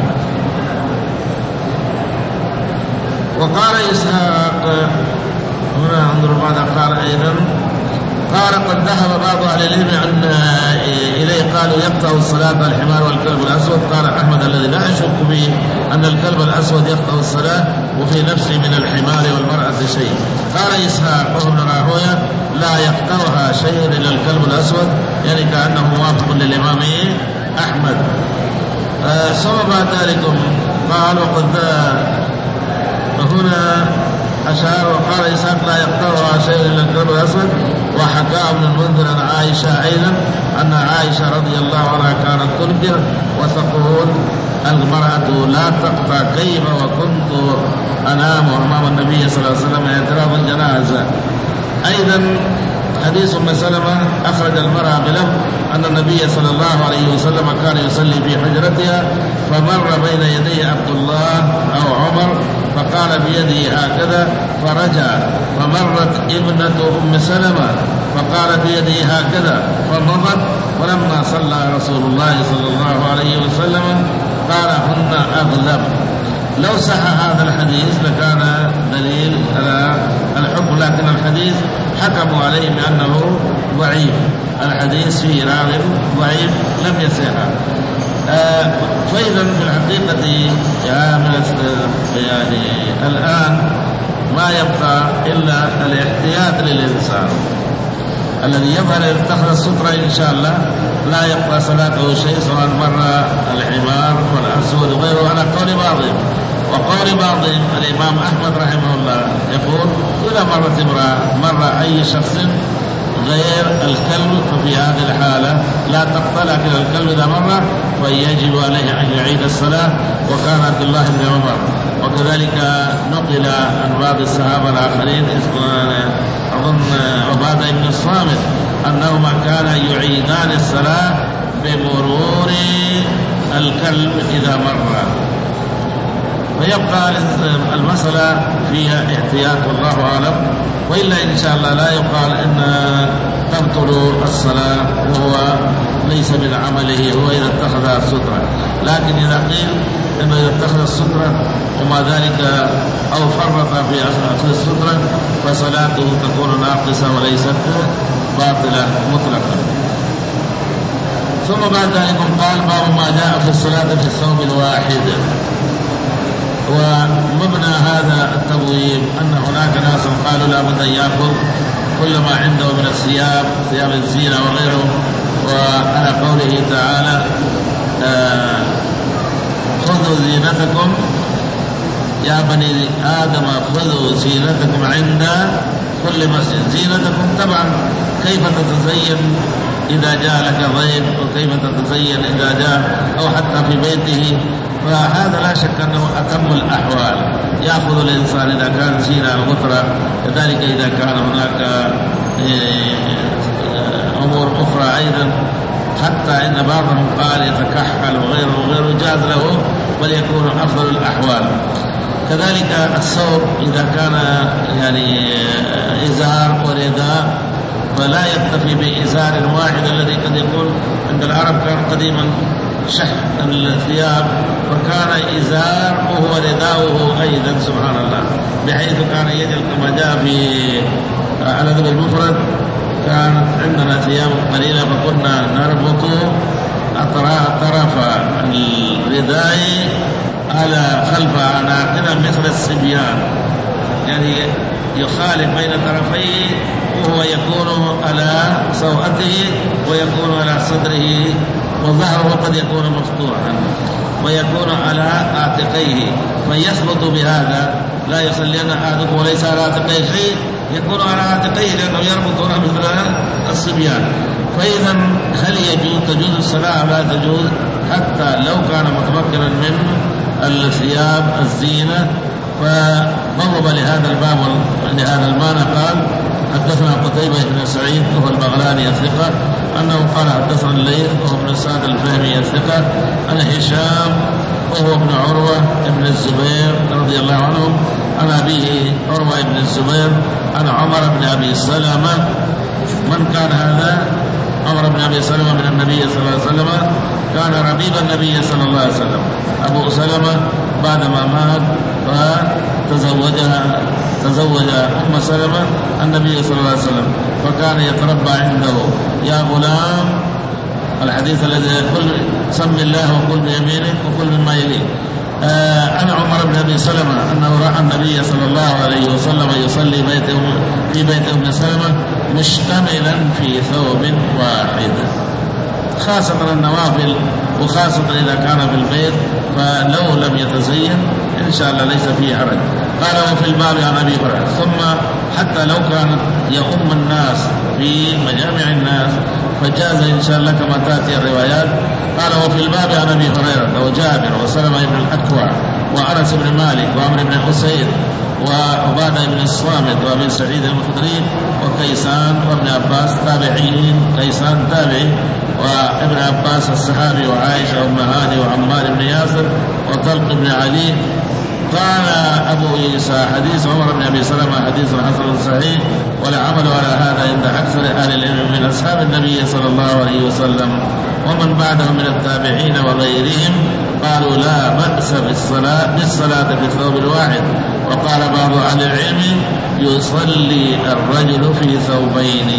وقال إسحاق هنا انظروا ماذا قال أيضا قال قد ذهب بعض أهل العلم أن إليه قالوا يقطع الصلاة الحمار والكلب الأسود. قال أحمد الذي لا أشك به أن الكلب الأسود يقطع الصلاة وفي نفسه من الحمار والمرأة شيء. قال إسحاق وابن راهويه لا يقطعها شيء إلا الكلب الأسود يعني كأنه موافق للإمام أحمد. آه ثم بعد ذلك قال وقد هنا أشار وقال إسحاق لا يقطعها شيء إلا الكلب الأسود. وحكى ابن المنذر عن عائشة أيضا أن عائشة رضي الله عنها كانت تنكر وتقول المرأة لا تقطع كيف وكنت أنام أمام النبي صلى الله عليه وسلم اعتراض الجنازة. أيضا حديث أم سلمة أخرج المرأة بلفظ أن النبي صلى الله عليه وسلم كان يصلي في حجرتها فمر بين يديه عبد الله أو عمر فقال بيده هكذا فرجع فمرت ابنة أم سلمة فقال بيده هكذا فمضت ولما صلى رسول الله صلى الله عليه وسلم قال هن أغلب. لو صح هذا الحديث لكان دليل على الحكم لكن الحديث حكموا عليه بأنه ضعيف. الحديث فيه راوي ضعيف لم يصح. آه فإذا في الحقيقة يعني الآن ما يبقى إلا الاحتياط للإنسان الذي يظهر اتخذ السترة إن شاء الله لا يبقى صلاته شيء سواء مر الحمار والأسود وغيره على قول بعضهم. وقول بعضهم الإمام أحمد رحمه الله يقول إذا مرت امرأة مر أي شخص غير الكلب ففي هذه الحالة لا تقطع لكن الكلب إذا مر فيجب عليه أن يعيد الصلاة. وكان عبد الله بن عمر وكذلك نقل عن بعض الصحابة الآخرين أظن عبادة بن الصامت أنهما كانا يعيدان الصلاة بمرور الكلب إذا مر. ويبقى المسألة فيها احتياط والله أعلم. وإلا إن شاء الله لا يقال إن تبطل الصلاة وهو ليس من عمله هو إذا اتخذ سترة. لكن إذا قيل أنه إذا اتخذ السترة وما ذلك أو فرط في أخذ السترة فصلاته تكون ناقصة وليست باطلة مطلقا. ثم بعد ذلك قال باب ما جاء في الصلاة في الثوب الواحد. ومبنى هذا التبويب أن هناك ناس قالوا لا بد أن يأخذ كل ما عنده من الثياب ثياب الزينة وغيره، وعلى قوله تعالى آه خذوا زينتكم يا بني آدم خذوا زينتكم عند كل مسجد. زينتكم طبعا كيف تتزين إذا جاء لك ضيف، وكيف تتزين إذا جاء أو حتى في بيته، فهذا لا شك أنه أتم الأحوال. يأخذ الإنسان إذا كان زينة الغترة، كذلك إذا كان هناك أمور أخرى أيضا، حتى إن بعضهم قال يتكحل وغيره وغيره جاز له، بل يكون أفضل الأحوال. كذلك الثوب إذا كان يعني إزار ورداء فلا يكتفي بإزار واحد الذي قد يكون عند العرب كان قديما شح الثياب، وكان إزار وهو رداؤه أيضا سبحان الله، بحيث كان يجعل كما جاء في على ذب المفرد كانت عندنا ثياب قليلة فكنا نربط طرف الرداء على خلف أعناقنا مثل الصبيان، يعني يخالف بين طرفيه وهو يكون على سوءته ويكون على صدره، وظهره قد يكون مفتوحا ويكون على عاتقيه، فيثبت بهذا لا يصلين أحدكم وليس على عاتقيه شيء، يكون على عاتقيه لأنه يربطون مثل الصبيان. فإذا هل يجوز تجوز الصلاة لا تجوز حتى لو كان متمكنا من الثياب الزينة؟ فضرب لهذا الباب لهذا المعنى قال حدثنا قتيبة بن سعيد وهو البغلاني الثقة أنه قال حدثنا الليث وهو ابن سعد الفهمي الثقة عن هشام وهو ابن عروة ابن الزبير رضي الله عنهم عن أبيه عروة ابن الزبير عن عمر بن أبي سلمة. من كان هذا؟ عمر بن أبي سلمة من النبي صلى الله عليه وسلم، كان ربيب النبي صلى الله عليه وسلم. أبو سلمة بعدما مات فتزوجها تزوج أم سلمة النبي صلى الله عليه وسلم، فكان يتربى عنده يا غلام الحديث الذي يقول سم الله وقل بيمينك وكل مما يليك. آه عن عمر بن أبي سلمة أنه رأى النبي صلى الله عليه وسلم يصلي بيته في بيت أم سلمة مشتملا في ثوب واحد، خاصة النوافل وخاصة إذا كان في البيت، فلو لم يتزين إن شاء الله ليس فيه حرج. قال وفي الباب عن أبي هريرة، ثم حتى لو كان يؤم الناس في مجامع الناس فجاز إن شاء الله كما تأتي الروايات. قال وفي الباب عن أبي هريرة وجابر وسلمة بن الأكوع وأنس بن مالك وعمر بن حسين وعبادة بن الصامت وابن سعيد الخدري وكيسان وابن عباس تابعين، كيسان تابعي وابن عباس الصحابي وعائشة وام هاني وعمار بن ياسر وطلق بن علي. قال أبو عيسى حديث عمر بن أبي سلمة حديث حسن صحيح، والعمل على هذا عند أكثر أهل العلم من أصحاب النبي صلى الله عليه وسلم ومن بعدهم من التابعين وغيرهم، قالوا لا بأس بالصلاة بالصلاة في الثوب الواحد. وقال بعض أهل العلم يصلي الرجل في ثوبين.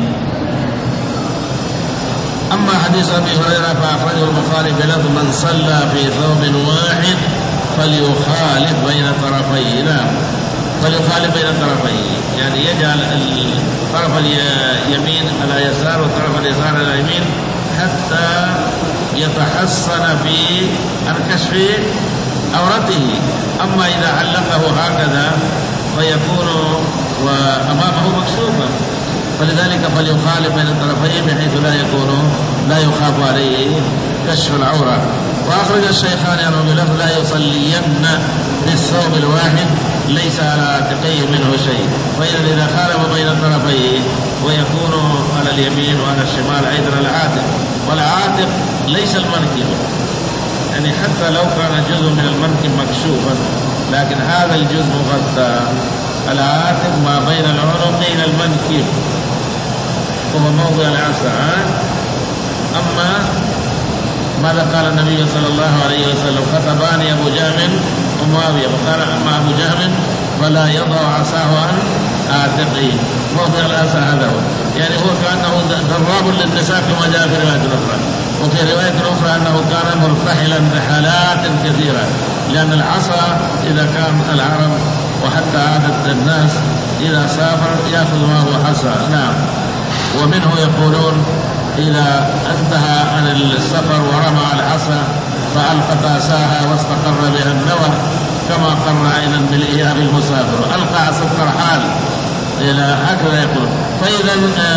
أما حديث أبي هريرة فأخرجه البخاري بلفظ من صلى في ثوب واحد فليخالف بين طرفيه. نعم فليخالف بين طرفيه، يعني يجعل طرف اليمين على يسار وطرف اليسار على اليمين حتى يتحصن في الكشف عورته. أما إذا علقه هكذا فيكون وأمامه مكشوفا، فلذلك فليخالف بين الطرفين بحيث لا يكون لا يخاف عليه كشف العورة. وأخرج الشيخان عنه بلفظ لا يصلين بالثوب الواحد ليس على عاتقيه منه شيء. فإذا إذا خالف بين الطرفين ويكون على اليمين وعلى الشمال أيضا العاتق، والعاتق ليس المنكب، يعني حتى لو كان جزء من المنكب مكشوفا لكن هذا الجزء مغطى. العاتق ما بين العنق إلى المنكب وهو موضع العصا. أما ماذا قال النبي صلى الله عليه وسلم؟ خطباني أبو جهم ومعاوية، وقال أما أبو جهم فلا يضع عصاه عن عاتقه، موضع العصا هذا هو، يعني هو كأنه ضراب للنساء كما جاء في رواية أخرى. وفي رواية أخرى أنه كان مرتحلا رحلات كثيرة، لأن العصا إذا كان العرب وحتى عادة الناس إذا سافر يأخذ ما هو عصا. نعم. ومنه يقولون إذا انتهى عن السفر ورمى العصا فألقى عصاها واستقر بها النوى كما قر عينا بالإياب المسافر، ألقى عصا الترحال إلى هكذا يقول. فإذا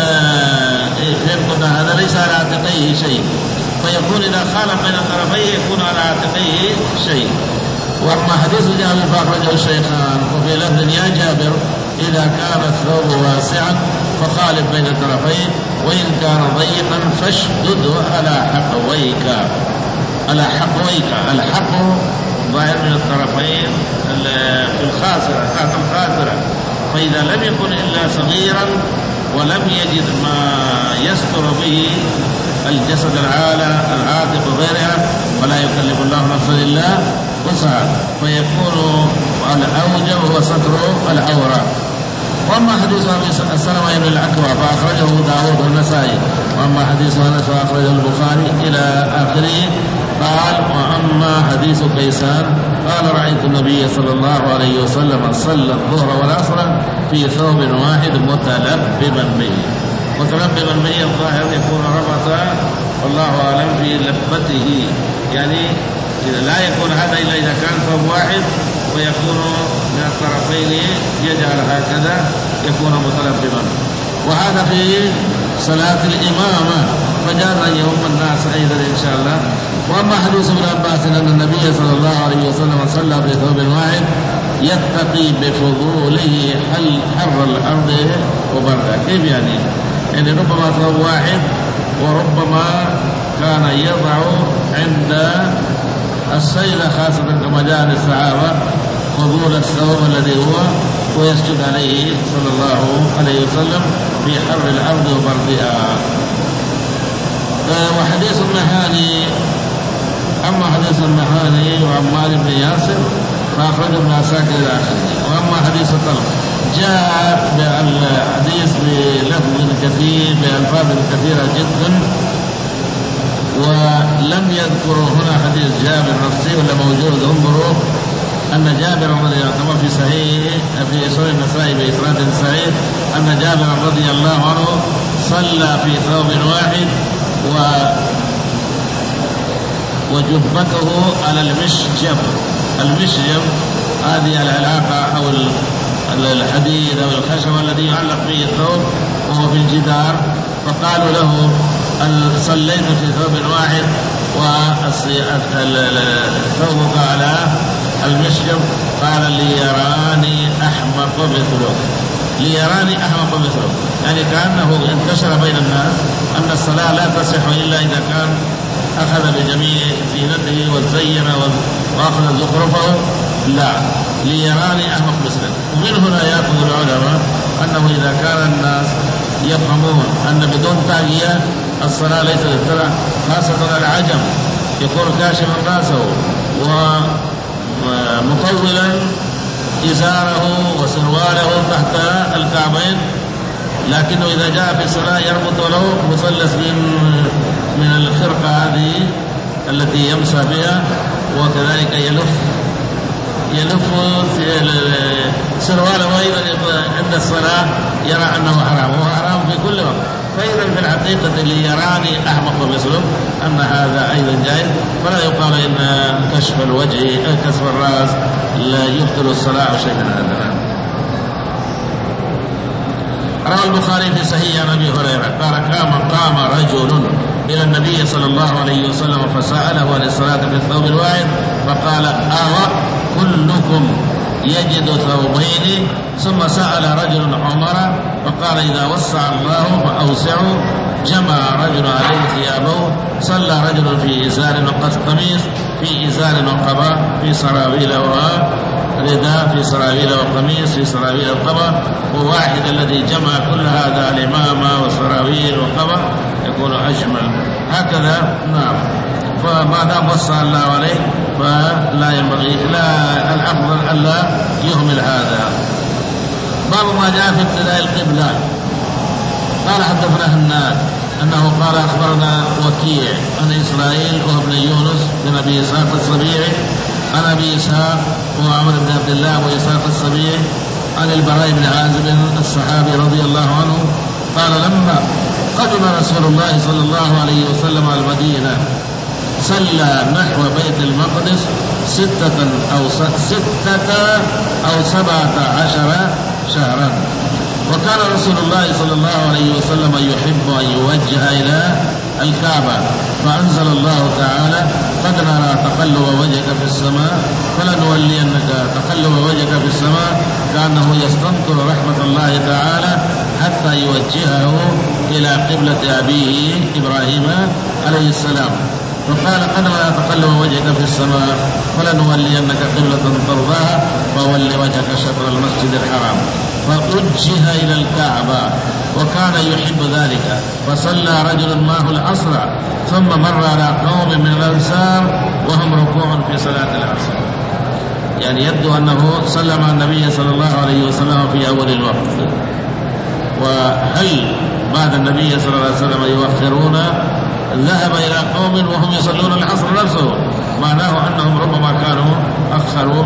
قلنا هذا ليس على عاتقيه شيء، فيكون إذا خالف بين الطرفين يكون على عاتقيه شيء. وأما حديث جابر فأخرجه الشيخان وفي لفظ يا جابر إذا كان الثوب واسعا فخالف بين الطرفين، وإن كان ضيقا فاشدد على حقويك. على حقويك، الحق ظاهر من الطرفين في الخاسرة تحت الخاسرة، فإذا لم يكن إلا صغيرا ولم يجد ما يستر به الجسد العالى العاتق وغيرها فلا يكلف الله نفسا إلا وسعها، فيكون الأوجب هو ستر العورة. وأما حديث أبي سلمة بن الأكوع فأخرجه داود والنسائي، وأما حديث أنس فأخرجه البخاري إلى آخره. قال وأما حديث كيسان قال رأيت النبي صلى الله عليه وسلم صلى الظهر والعصر في ثوب واحد متلببا به. متلببا به الظاهر يكون ربط والله أعلم في لبته، يعني لا يكون هذا إلا إذا كان ثوب واحد ويكون من الطرفين يجعل هكذا يكون متلببا. وهذا في صلاة الإمامة فجاز أن يؤم الناس أيضا إن شاء الله. وأما حديث ابن عباس أن النبي صلى الله عليه وسلم صلى في ثوب واحد يتقي بفضوله حل حر الأرض وبردها. كيف يعني؟ يعني ربما ثوب واحد وربما كان يضع عند السيلة خاصة كما جاء للصحابة فضول الثوب الذي هو ويسجد عليه صلى الله عليه وسلم في حر الأرض وبردها. وحديث النهاني أما حديث النهاني وعمار بن ياسر فأخرج ابن عساكر إلى آخره. وأما حديث طلق جاء بالحديث بلفظ كثير بألفاظ كثيرة جدا، ولم يذكروا هنا حديث جابر نفسه ولا موجود. انظروا أن جابر رضي الله عنه في صحيح في سنن النسائي بإسناد صحيح أن جابر رضي الله عنه صلى في ثوب واحد و وجبته على المشجب. المشجب هذه العلاقة أو الحديد أو الخشب الذي يعلق به الثوب وهو في الجدار، فقالوا له صليت في ثوب واحد وثوبك على المشجب، قال ليراني أحمق مثله. ليراني أحمق مثله يعني كأنه انتشر بين الناس أن الصلاة لا تصح إلا إذا كان أخذ بجميع زينته وزين وأخذ زخرفه، لا ليراني أحمق مثله. ومن هنا يأخذ العلماء أنه إذا كان الناس يفهمون أن بدون تاقية الصلاة ليست للصلاة، خاصة العجم يكون كاشفا رأسه ومطولا إزاره وسرواله تحت الكعبين، لكنه إذا جاء في الصلاة يربط له مثلث من من الخرقة هذه التي يمسى بها، وكذلك يلف يلف سرواله أيضا عند الصلاة، يرى أنه حرام وهو حرام في كل وقت. فإذا في الحقيقة اللي يراني أحمق مثله أن هذا أيضا جائز، فلا يقال إن كشف الوجه كشف الرأس لا يبطل الصلاة أو شيء من هذا. روى البخاري في صحيح عن أبي هريرة قال قام قام رجل إلى النبي صلى الله عليه وسلم فسأله عن الصلاة في الثوب الواحد فقال أو كلكم يجد ثوبين؟ ثم سأل رجل عمر فقال إذا وسع الله فأوسعوا. جمع رجل عليه ثيابه، صلى رجل في إزار وقميص، في إزار وقبا، في سراويل ورداء، في سراويل وقميص، في سراويل وقبا. وواحد الذي جمع كل هذا الإمامة وسراويل وقبا يكون وأجمل. هكذا نعم. فما دام وصى الله عليه فلا ينبغي، لا الأفضل ألا يهمل هذا. باب ما جاء في ابتداء القبلة. قال حدثنا هناد أنه قال أخبرنا وكيع عن إسرائيل وابن يونس بن أبي إسحاق السبيعي عن أبي إسحاق وعمر بن عبد الله وإسحاق السبيعي عن البراء بن عازب الصحابي رضي الله عنه قال لما قدم رسول الله صلى الله عليه وسلم على المدينة صلى نحو بيت المقدس ستة أو ستة أو سبعة عشر شهرا. وكان رسول الله صلى الله عليه وسلم يحب أن يوجه إلى الكعبة، فأنزل الله تعالى قد نرى تقلب وجهك في السماء فلنولينك تقلب وجهك في السماء كأنه يستنطر رحمة الله تعالى حتى يوجهه إلى قبلة أبيه إبراهيم عليه السلام. فقال قد نرى تقلب وجهك في السماء فلنولينك قبلة ترضاها فول وجهك شطر المسجد الحرام، فوجه إلى الكعبة وكان يحب ذلك. فصلى رجل معه العصر ثم مر على قوم من الأنصار وهم ركوع في صلاة العصر. يعني يبدو أنه صلى مع النبي صلى الله عليه وسلم في أول الوقت. وهل بعد النبي صلى الله عليه وسلم يؤخرون؟ ذهب إلى قوم وهم يصلون العصر نفسه، معناه أنهم ربما كانوا أخروا.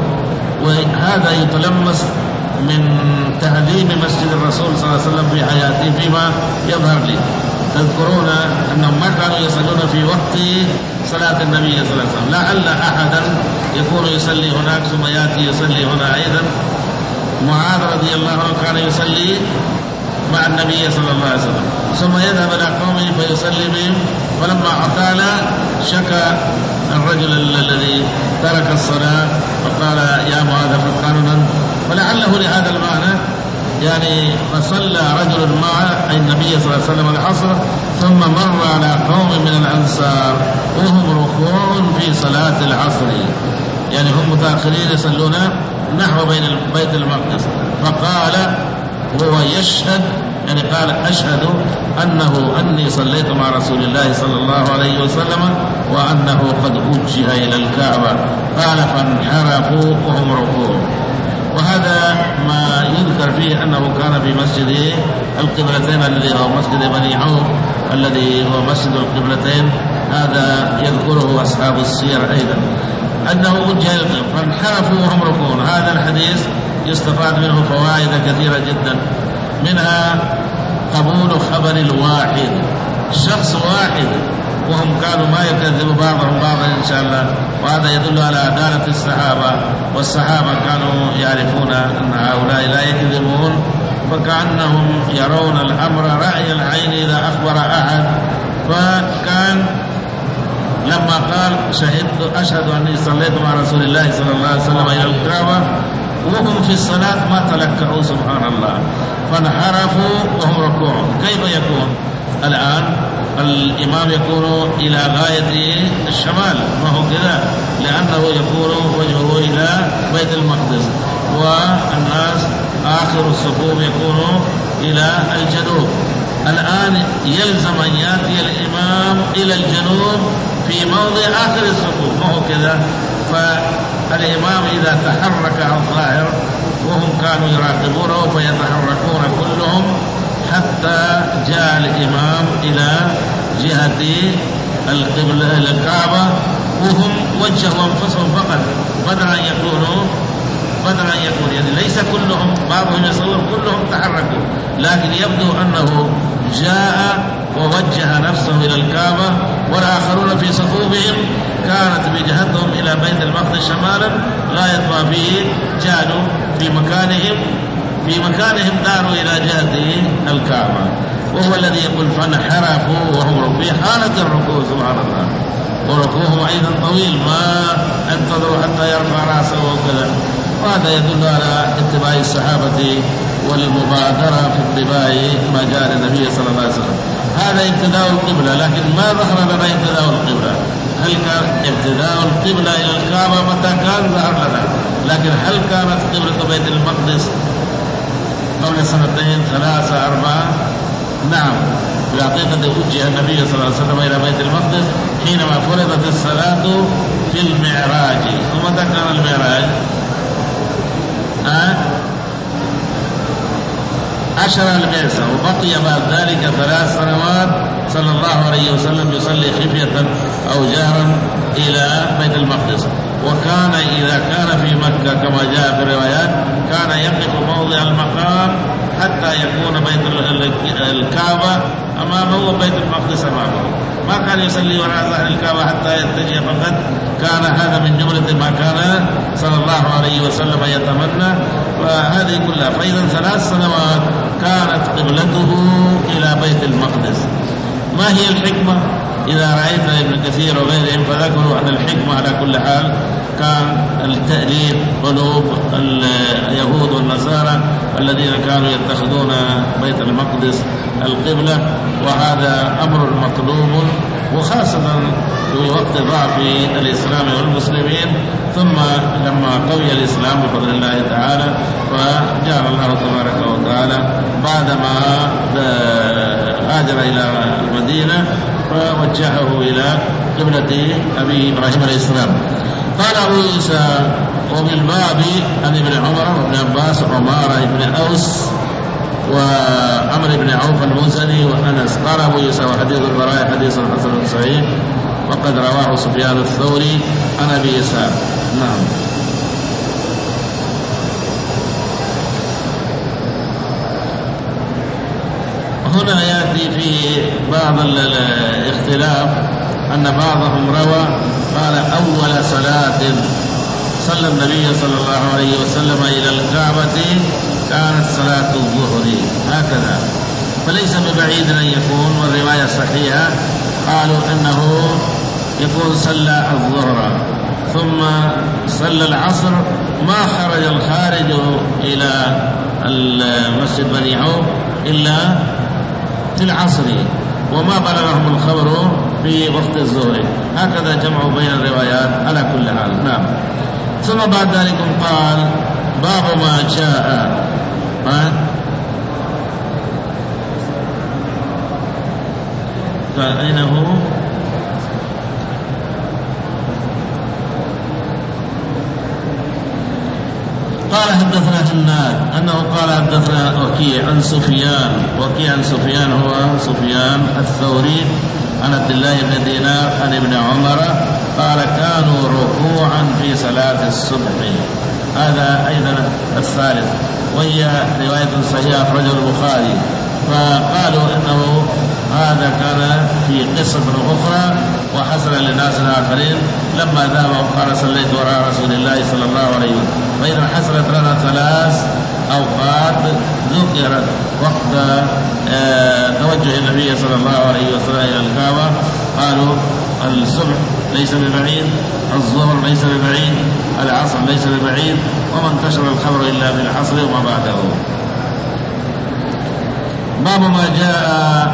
وهذا يتلمس من تهذيب مسجد الرسول صلى الله عليه وسلم في حياته فيما يظهر لي. تذكرون أنهم ما كانوا يصلون في وقت صلاة النبي صلى الله عليه وسلم، لعل أحدا يكون يصلي هناك ثم يأتي يصلي هنا أيضا. معاذ رضي الله عنه كان يصلي مع النبي صلى الله عليه وسلم ثم يذهب إلى قومه فيصلي بهم، فلما أطال شكى الرجل الذي ترك الصلاة فقال يا معاذ قد قانونا، ولعله لهذا المعنى يعني فصلى رجل مع النبي صلى الله عليه وسلم العصر ثم مر على قوم من الأنصار وهم ركوع في صلاة العصر، يعني هم متأخرين يصلون نحو بين بيت المقدس. فقال وهو يشهد يعني قال أشهد أنه أني صليت مع رسول الله صلى الله عليه وسلم وأنه قد وجه إلى الكعبة. قال فانحرفوا وهم ركوع. وهذا ما يذكر فيه أنه كان في مسجد القبلتين الذي هو مسجد بني عوف الذي هو مسجد القبلتين، هذا يذكره أصحاب السير أيضا أنه وجه إلى القبلة فانحرفوا وهم ركوع. هذا الحديث يستفاد منه فوائد كثيرة جدا، منها قبول خبر الواحد، شخص واحد وهم كانوا ما يكذب بعضهم بعضا إن شاء الله. وهذا يدل على عدالة الصحابة، والصحابة كانوا يعرفون أن هؤلاء لا يكذبون، فكأنهم يرون الأمر رأي العين إذا أخبر أحد. فكان لما قال شهدت أشهد أني صليت مع رسول الله صلى الله عليه وسلم إلى الكعبة وهم في الصلاة ما تلكأوا سبحان الله فانحرفوا وهم ركوع. كيف يكون الآن الإمام يكون إلى غاية الشمال، ما هو كذا، لأنه يكون وجهه إلى بيت المقدس، والناس آخر الصفوف يكون إلى الجنوب. الآن يلزم أن يأتي الإمام إلى الجنوب في موضع آخر الصفوف، ما هو كذا. فالإمام إذا تحرك عن الظاهر وهم كانوا يراقبونه فيتحركون كلهم حتى جاء الإمام إلى جهة القبلة إلى الكعبة وهم وجهوا أنفسهم فقط، بدل أن يكونوا بدل أن يكون يعني ليس كلهم، بعضهم يصور كلهم تحركوا، لكن يبدو أنه جاء ووجه نفسه إلى الكعبة، والآخرون في صفوفهم كانت بجهتهم إلى بيت المقدس شمالا غاية ما فيه جعلوا في مكانهم في مكانهم داروا إلى جهة الكعبة. وهو الذي يقول فانحرفوا وهم في حالة الركوع سبحان الله، وركوعهم أيضا طويل ما انتظروا حتى يرفع رأسه وكذا. وهذا يدل على اتباع الصحابة والمبادرة في اتباع ما جاء النبي صلى الله عليه وسلم. هذا ابتداء القبلة، لكن ما ظهر لنا ابتداء القبلة. هل كان ابتداء القبلة إلى الكعبة متى كان ظهر لنا، لكن هل كانت قبلة بيت المقدس قبل سنتين ثلاثة أربعة؟ نعم، في الحقيقة وجه النبي صلى الله عليه وسلم إلى بيت المقدس حينما فرضت الصلاة في المعراج. ومتى كان المعراج؟ أه؟ عشر البعثة، وبقي بعد ذلك ثلاث سنوات صلى الله عليه وسلم يصلي خفية أو جهرا إلى بيت المقدس. وكان إذا كان في مكة كما جاء في الروايات كان يقف موضع المقام حتى يكون بيت الكعبة أمامه وبيت المقدس أمامه، ما كان يصلي وراء ظهر الكعبة حتى يتجه فقط. كان هذا من جملة ما كان صلى الله عليه وسلم يتمنى. وهذه كلها، فإذا ثلاث سنوات كانت قبلته إلى بيت المقدس. ما هي الحكمة؟ إذا رأيت ابن كثير وغيرهم فذكروا أن الحكمة على كل حال كان التأليف قلوب اليهود والنصارى الذين كانوا يتخذون بيت المقدس القبلة، وهذا أمر مطلوب، وخاصة في وقت ضعف الإسلام والمسلمين. ثم لما قوي الإسلام بفضل الله تعالى فجعل الله تبارك وتعالى بعدما هاجر إلى المدينة فوجهه إلى قبلة أبي إبراهيم عليه السلام. قال أبو عيسى: وبالباب عن ابن عمر وابن عباس وعمارة بن أوس وعمر بن عوف المزني وأنس. قال أبو عيسى: وحديث البراء حديث حسن صحيح، وقد رواه سفيان الثوري عن أبي إسحاق. نعم. هنا يأتي في بعض الاختلاف أن بعضهم روى قال: أول صلاة صلى النبي صلى الله عليه وسلم إلى الكعبة كانت صلاة الظهر، هكذا. فليس ببعيد أن يكون، والرواية صحيحة قالوا أنه يكون صلى الظهر ثم صلى العصر، ما خرج الخارج إلى المسجد بني عوف إلا في العصر، وما بلغهم الخبر في وقت الظهر. هكذا جمعوا بين الروايات على كل حال. نعم. ثم بعد ذلك قال: باب ما جاء فأين هو؟ قال: حدثنا هناد أنه قال حدثنا وكيع عن سفيان. وكيع عن سفيان هو سفيان الثوري عن عبد الله بن دينار عن ابن عمر قال: كانوا ركوعا في صلاة الصبح. هذا أيضا الثالث، وهي رواية صحيحة أخرجها البخاري. فقالوا إنه هذا كان في قصة أخرى وحصل لناس آخرين لما ذهب وقال: صليت وراء رسول الله صلى الله عليه وسلم. فإذا حصلت لنا ثلاث أوقات ذكرت وقت توجه النبي صلى الله عليه وسلم إلى الكعبة. قالوا: الصبح ليس ببعيد، الظهر ليس ببعيد، العصر ليس ببعيد، وما انتشر الخبر إلا في العصر وما بعده. باب ما جاء.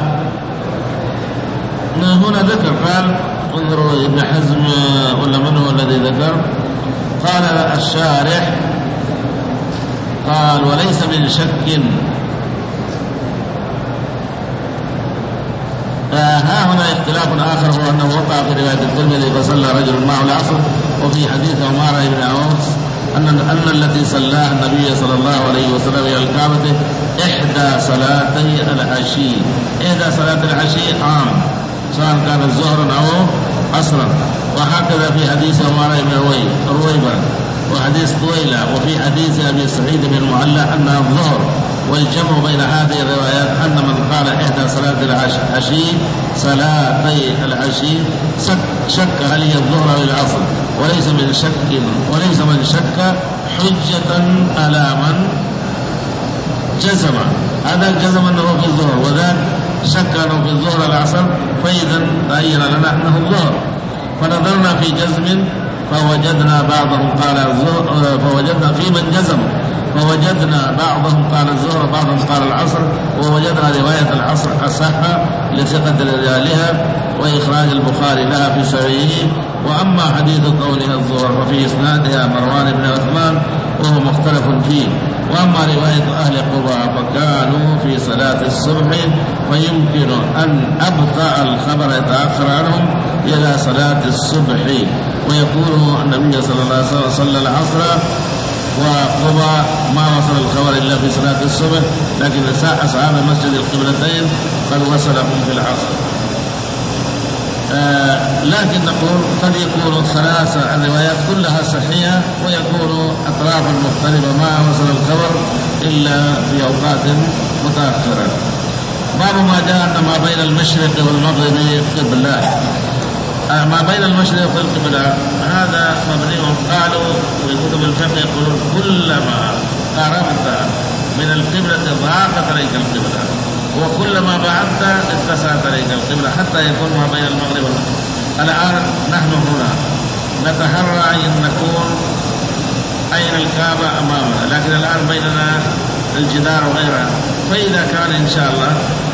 هنا ذكر، قال: انظروا ابن حزم ولا من هو الذي ذكر؟ قال الشارح قال: وليس من شك. ها هنا اختلاف آخر، هو أنه وقع في رواية الترمذي فصلى رجل معه العصر، وفي حديث عمارة بن عوف أن أن التي صلاها النبي صلى الله عليه وسلم إلى الكعبة إحدى صلاتي العشي. إحدى صلاة العشي عام، سواء كان الظهر أو عصرا. وهكذا في حديث عمارة بن رويبة وحديث طويلة، وفي حديث أبي سعيد بن المعلى أنها الظهر. والجمع بين هذه الروايات أن من قال إحدى صلاة العشي صلاتي العشي شك هل هي الظهر أو العصر، وليس من شك وليس من شك حجة على من جزم. هذا الجزم أنه في الظهر، وذاك شك أنه في الظهر العصر، فإذا تبين لنا أنه الظهر. فنظرنا في جزم فوجدنا بعضهم قال الظهر، فوجدنا في من جزم فوجدنا بعضهم قال الظهر بعضهم قال العصر، ووجدنا رواية العصر أصح لثقة رجالها وإخراج البخاري لها في صحيحه. وأما حديث قولها الظهر ففي إسنادها مروان بن عثمان وهو مختلف فيه. وأما رواية أهل قباء فكانوا في صلاة الصبح ويمكن أن أبطأ الخبر يتأخر عنهم إلى صلاة الصبح، ويقول النبي صلى الله عليه وسلم صلى العصر وقباء ما وصل الخبر إلا في صلاة الصبح، لكن أصحاب مسجد القبلتين قد وصلهم في العصر. آه لكن نقول قد يكون الثلاث الروايات كلها صحيحة، ويكون أطراف مختلفة ما وصل الخبر إلا في أوقات متأخرة. باب ما جاء أن ما بين المشرق والمغرب قبلة. آه ما بين المشرق والقبلة هذا مبني، قالوا في كتب الفقه يقولون كلما قربت من القبلة ضاقت عليك القبلة، وكلما بعدت اتسعت عليك القبلة، حتى يكون ما بين المغرب والمشرق. الآن نحن هنا نتحرى أن نكون أين الكعبة أمامنا، لكن الآن بيننا الجدار وغيرها. فإذا كان إن شاء الله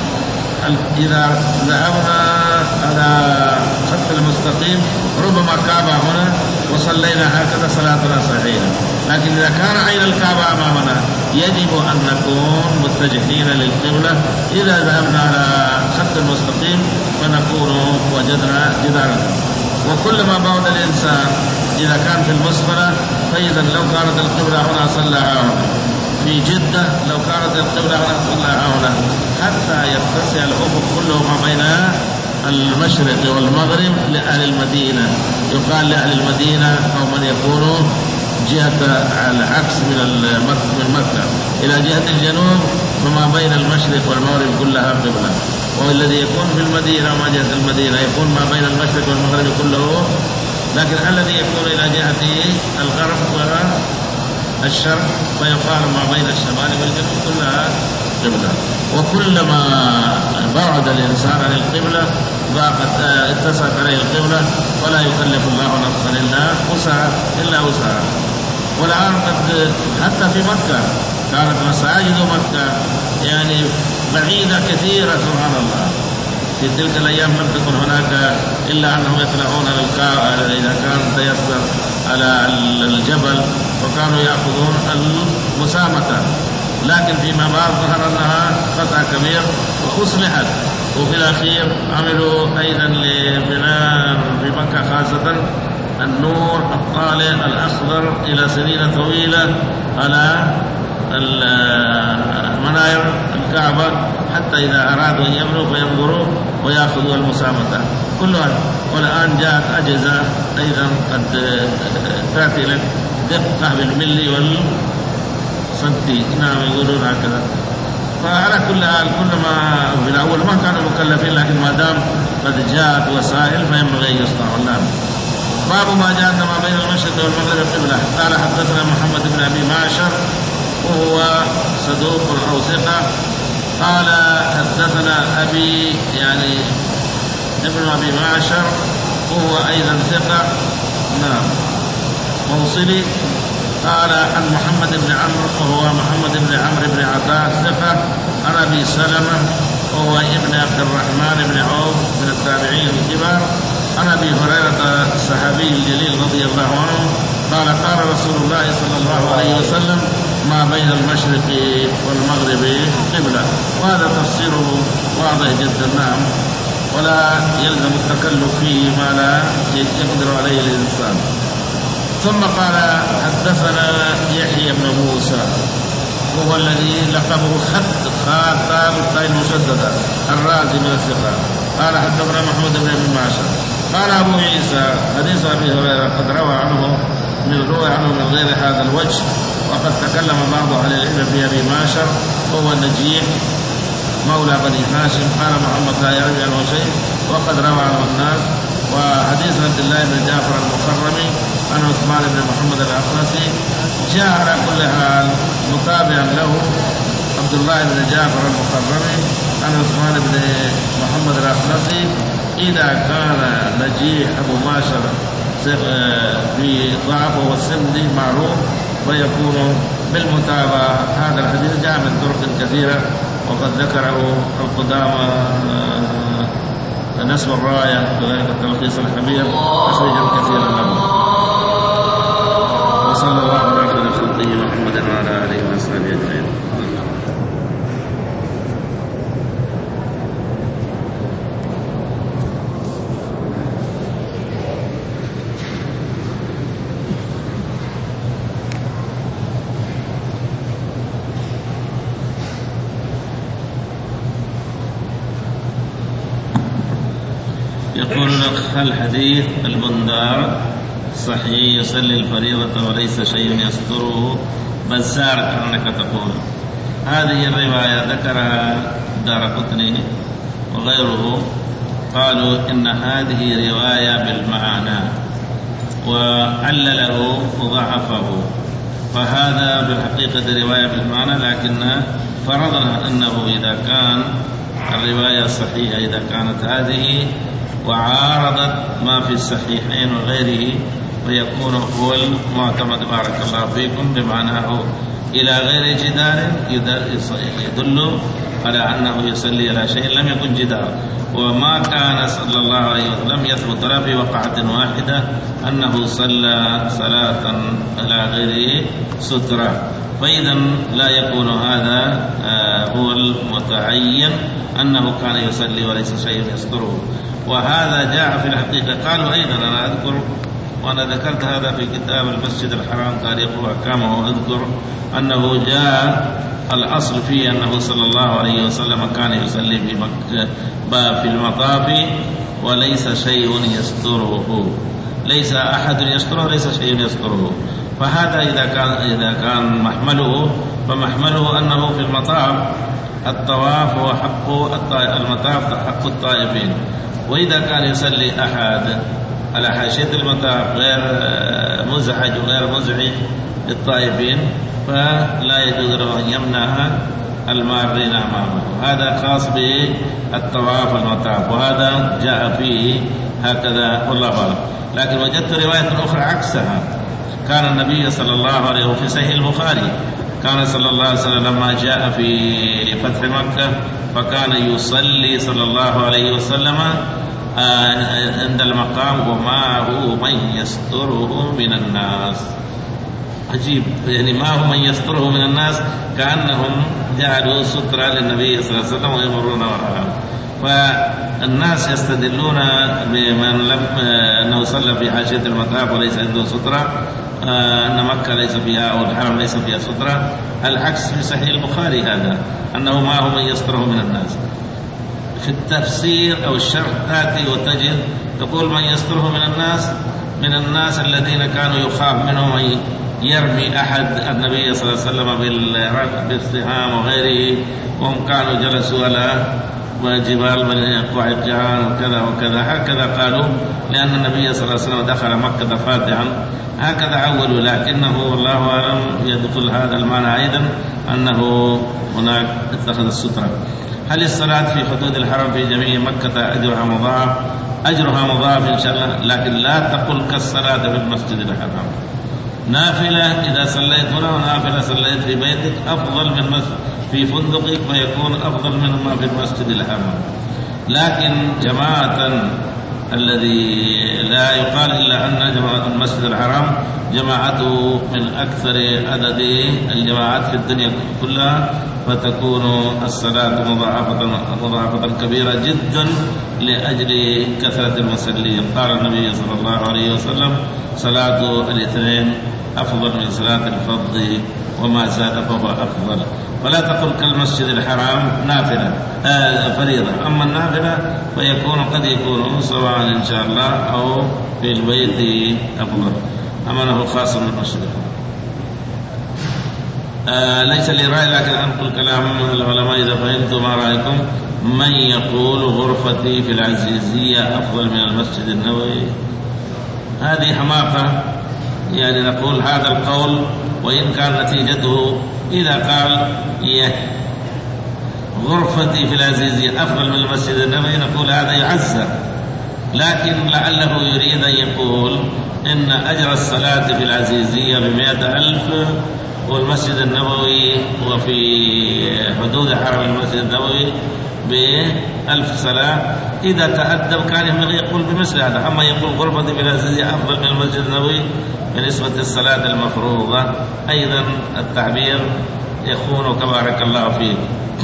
إذا ذهبنا على خط المستقيم ربما كعبة هنا وصلينا هكذا صلاتنا صحيحة، لكن إذا كان عين الكعبة أمامنا يجب أن نكون متجهين للقبلة. إذا ذهبنا على خط المستقيم فنكون وجدنا جدارا. وكلما بعد الإنسان إذا كان في المسفرة فإذا لو كانت القبلة هنا صلىها هنا، في جدة لو كانت القبلة هنا صلىها هنا، حتى يتسع الأفق كله ما بين المشرق والمغرب لأهل المدينة. يقال لأهل المدينة أو من يكون جهة العكس من مكة إلى جهة الجنوب، فما بين المشرق والمغرب كلها قبلة. والذي يكون في المدينة وما جهة المدينة يكون ما بين المشرق والمغرب كله، لكن الذي يكون إلى جهة الغرب والشرق فيقال ما بين الشمال والجنوب كلها قبلة. وكلما بعد الإنسان عن القبلة ضاقت اتسعت عليه القبلة، ولا يكلف الله نفسا إلا وسعها إلا وسعها. والآن قد حتى في مكة كانت مساجد مكة يعني بعيدة كثيرة سبحان الله. في تلك الأيام لم تكن هناك إلا أنهم يطلعون الكعبة إذا كان تيسر على الجبل، وكانوا يأخذون المسامة. لكن فيما بعد ظهر أنها قطع كبير وأصلحت، وفي الأخير عملوا أيضا لبناء في مكة خاصة النور الطالع الأخضر إلى سنين طويلة على مناير الكعبة، حتى إذا أرادوا أن يبنوا فينظروا ويأخذوا المسامة كلها. والآن جاءت أجهزة أيضا قد تأتي لك دقة بالملي والسنتي، نعم يقولون هكذا. فعلى كل حال كلما في الأول ما كانوا مكلفين، لكن ما دام قد جاءت وسائل فينبغي أن يصنعوا. نعم. باب ما جاء ما بين المشرق والمغرب قبلة. قال حدثنا محمد بن أبي معشر وهو صدوق أو ثقة. قال حدثنا أبي يعني ابن أبي معشر وهو أيضا ثقة نعم موصلي. قال عن محمد بن عمرو وهو محمد بن عمرو بن عطاء ثقة. عن أبي سلمة وهو ابن عبد الرحمن بن عوف من التابعين الكبار. عن أبي هريرة الصحابي الجليل رضي الله عنه قال قال رسول الله صلى الله عليه وسلم ما بين المشرق والمغرب قبلة. وهذا تفسيره واضح جدا نعم، ولا يلزم التكلف فيه ما لا يقدر عليه الإنسان. ثم قال حدثنا يحيى بن موسى وهو الذي لقبه خط خاطب الطاء المشددة الرازي من الثقة. قال حدثنا محمد بن ابي معشر. قال أبو عيسى حديث أبي هريرة قد روى عنه من روى عنه من غير هذا الوجه، وقد تكلم بعض أهل العلم في أبي معشر وهو النجيح مولى بني هاشم. قال محمد لا يروي عنه شيء وقد روى عنه الناس. وحديث عبد الله بن جعفر المخرمي عن عثمان بن محمد الأخنسي جاء على كل حال متابعا له عبد الله بن جعفر المخرمي عن عثمان بن محمد الأخنسي. إذا كان نجيح أبو معشر في ضعفه والسمد معروف فيكون بالمتابعة. هذا الحديث جاء من طرق كثيرة، وقد ذكره القدامى نسب الراية وذلك التلخيص الكبير تخريجا كثيرا له. وصلى الله على خير خلقه محمد وعلى آله وصحبه أجمعين. يقول لك الحديث البندار صحيح يصلي الفريضة وليس شيء يستره بزار كأنك تقول. هذه الرواية ذكرها دارقطني وغيره، قالوا إن هذه رواية بالمعنى وعلله وضعفه، فهذا بالحقيقة رواية بالمعنى، لكن فرضنا أنه إذا كان الرواية صحيحة إذا كانت هذه وعارضت ما في الصحيحين وغيره، ويكون هو المعتمد بارك الله فيكم بمعناه إلى غير جدار يدل على أنه يصلي على شيء لم يكن جدار. وما كان صلى الله عليه وسلم يثبت له في وقعة واحدة أنه صلى صلاة على غير سترة، فإذا لا يكون هذا هو المتعين أنه كان يصلي وليس شيء يستره. وهذا جاء في الحقيقة. قالوا أيضا، أنا أذكر وأنا ذكرت هذا في كتاب المسجد الحرام تاريخ وأحكامه، وأذكر أنه جاء الأصل فيه أنه صلى الله عليه وسلم كان يصلي في مكة في المطاف وليس شيء يستره، ليس أحد يستره، ليس شيء يستره. فهذا إذا كان إذا كان محمله فمحمله أنه في المطاف الطواف هو حق المطاف حق الطائفين. وإذا كان يصلي أحد على حاشية المطاف غير مزعج وغير مزعج للطائفين فلا يجوز له أن يمنع المارين أمامه. هذا خاص بالطواف المطاف، وهذا جاء فيه هكذا والله أعلم. لكن وجدت رواية أخرى عكسها. كان النبي صلى الله عليه وسلم في صحيح البخاري كان صلى الله عليه وسلم لما جاء في فتح مكة فكان يصلي صلى الله عليه وسلم عند المقام ومعه من يستره من الناس. عجيب، يعني ما هو من يستره من الناس، كأنهم جعلوا سترة للنبي صلى الله عليه وسلم ويمرون وراءه. فالناس يستدلون بمن لم أنه صلى في حاشية المطاف وليس عنده سترة، أن مكة ليس فيها أو الحرم ليس فيها سترة. العكس في صحيح البخاري هذا، أنه ما هو من يستره من الناس. في التفسير أو الشرح تأتي وتجد تقول من يستره من الناس من الناس الذين كانوا يخاف منهم أن يرمي أحد النبي صلى الله عليه وسلم بالسهام وغيره، وهم كانوا جلسوا على وجبال بني قعقاع وكذا وكذا. هكذا قالوا لأن النبي صلى الله عليه وسلم دخل مكة فاتحا، هكذا عولوا. لكنه والله أعلم يدخل هذا المعنى أيضا أنه هناك اتخذ السترة. هل الصلاة في حدود الحرم في جميع مكة أجرها مضاعف؟ أجرها مضاعف إن شاء الله، لكن لا تقل كالصلاة في المسجد الحرام. نافلة إذا صليت هنا ونافلة صليت في بيتك أفضل من في فندقك، ويكون أفضل مما في المسجد الحرام. لكن جماعة الذي لا يقال إلا أن جماعة المسجد الحرام جماعته من أكثر عدد الجماعات في الدنيا كلها، فتكون الصلاة مضاعفة مضاعفة كبيرة جدا لأجل كثرة المصلين. قال النبي صلى الله عليه وسلم صلاة الاثنين أفضل من صلاة الفرض وما زاد فهو أفضل. ولا تقل كالمسجد الحرام نافلة آه فريضة، أما النافلة فيكون قد يكون سواء إن شاء الله أو في البيت أفضل، أما أنه خاص من المسجد. آه ليس لي رأي، لكن أنقل كلام العلماء إذا فهمت ما رأيكم. من يقول غرفتي في العزيزية أفضل من المسجد النبوي، هذه حماقة. يعني نقول هذا القول وإن كان نتيجته إذا قال غرفتي في العزيزية أفضل من المسجد النبوي نقول هذا يعزر، لكن لعله يريد أن يقول إن أجر الصلاة في العزيزية بمئة ألف والمسجد النبوي وفي حدود حرم المسجد النبوي بألف صلاة. إذا تأدب كان ينبغي يقول بمثل هذا. أما يقول غرفتي بالعزيز أفضل من المسجد النبوي بالنسبة للصلاة المفروضة، أيضا التعبير يخون كبارك الله فيه.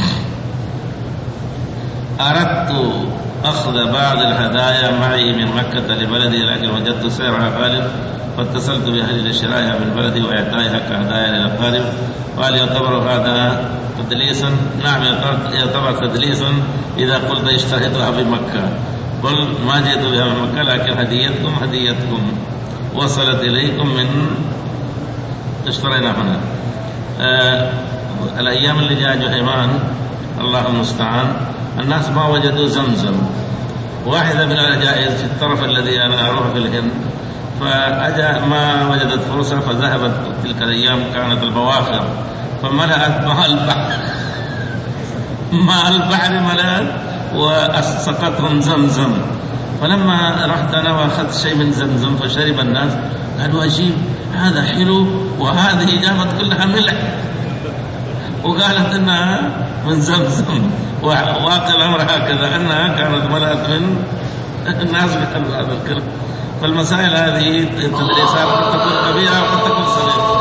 أردت أخذ بعض الهدايا معي من مكة لبلدي، لكن وجدت سعرها غالي فاتصلت بأهل لشرائها من بلدي وإعطائها كهدايا للأقارب. وهل يعتبر هذا تدليسا؟ نعم يعتبر تدليسا إذا قلت اشتريتها في مكة. قل ما جئت بها من مكة، لكن هديتكم هديتكم وصلت إليكم من اشترينا هنا. آه الأيام اللي جاء جهيمان الله المستعان الناس ما وجدوا زمزم. واحدة من العجائز في الطرف الذي أنا أروح في الهند، فأجا ما وجدت فرصة فذهبت تلك الأيام كانت البواخر فملأت ماء البحر ماء البحر ملأت وأسقطهم زمزم. فلما رحت أنا وأخذت شيء من زمزم فشرب الناس قالوا عجيب هذا حلو وهذه جابت كلها ملح، وقالت إنها من زمزم. واقع الأمر هكذا أنها كانت ملأت من الناس بقلب هذا الكلام. فالمسائل هذه التدريسات قد تكون كبيرة وقد تكون صغيرة.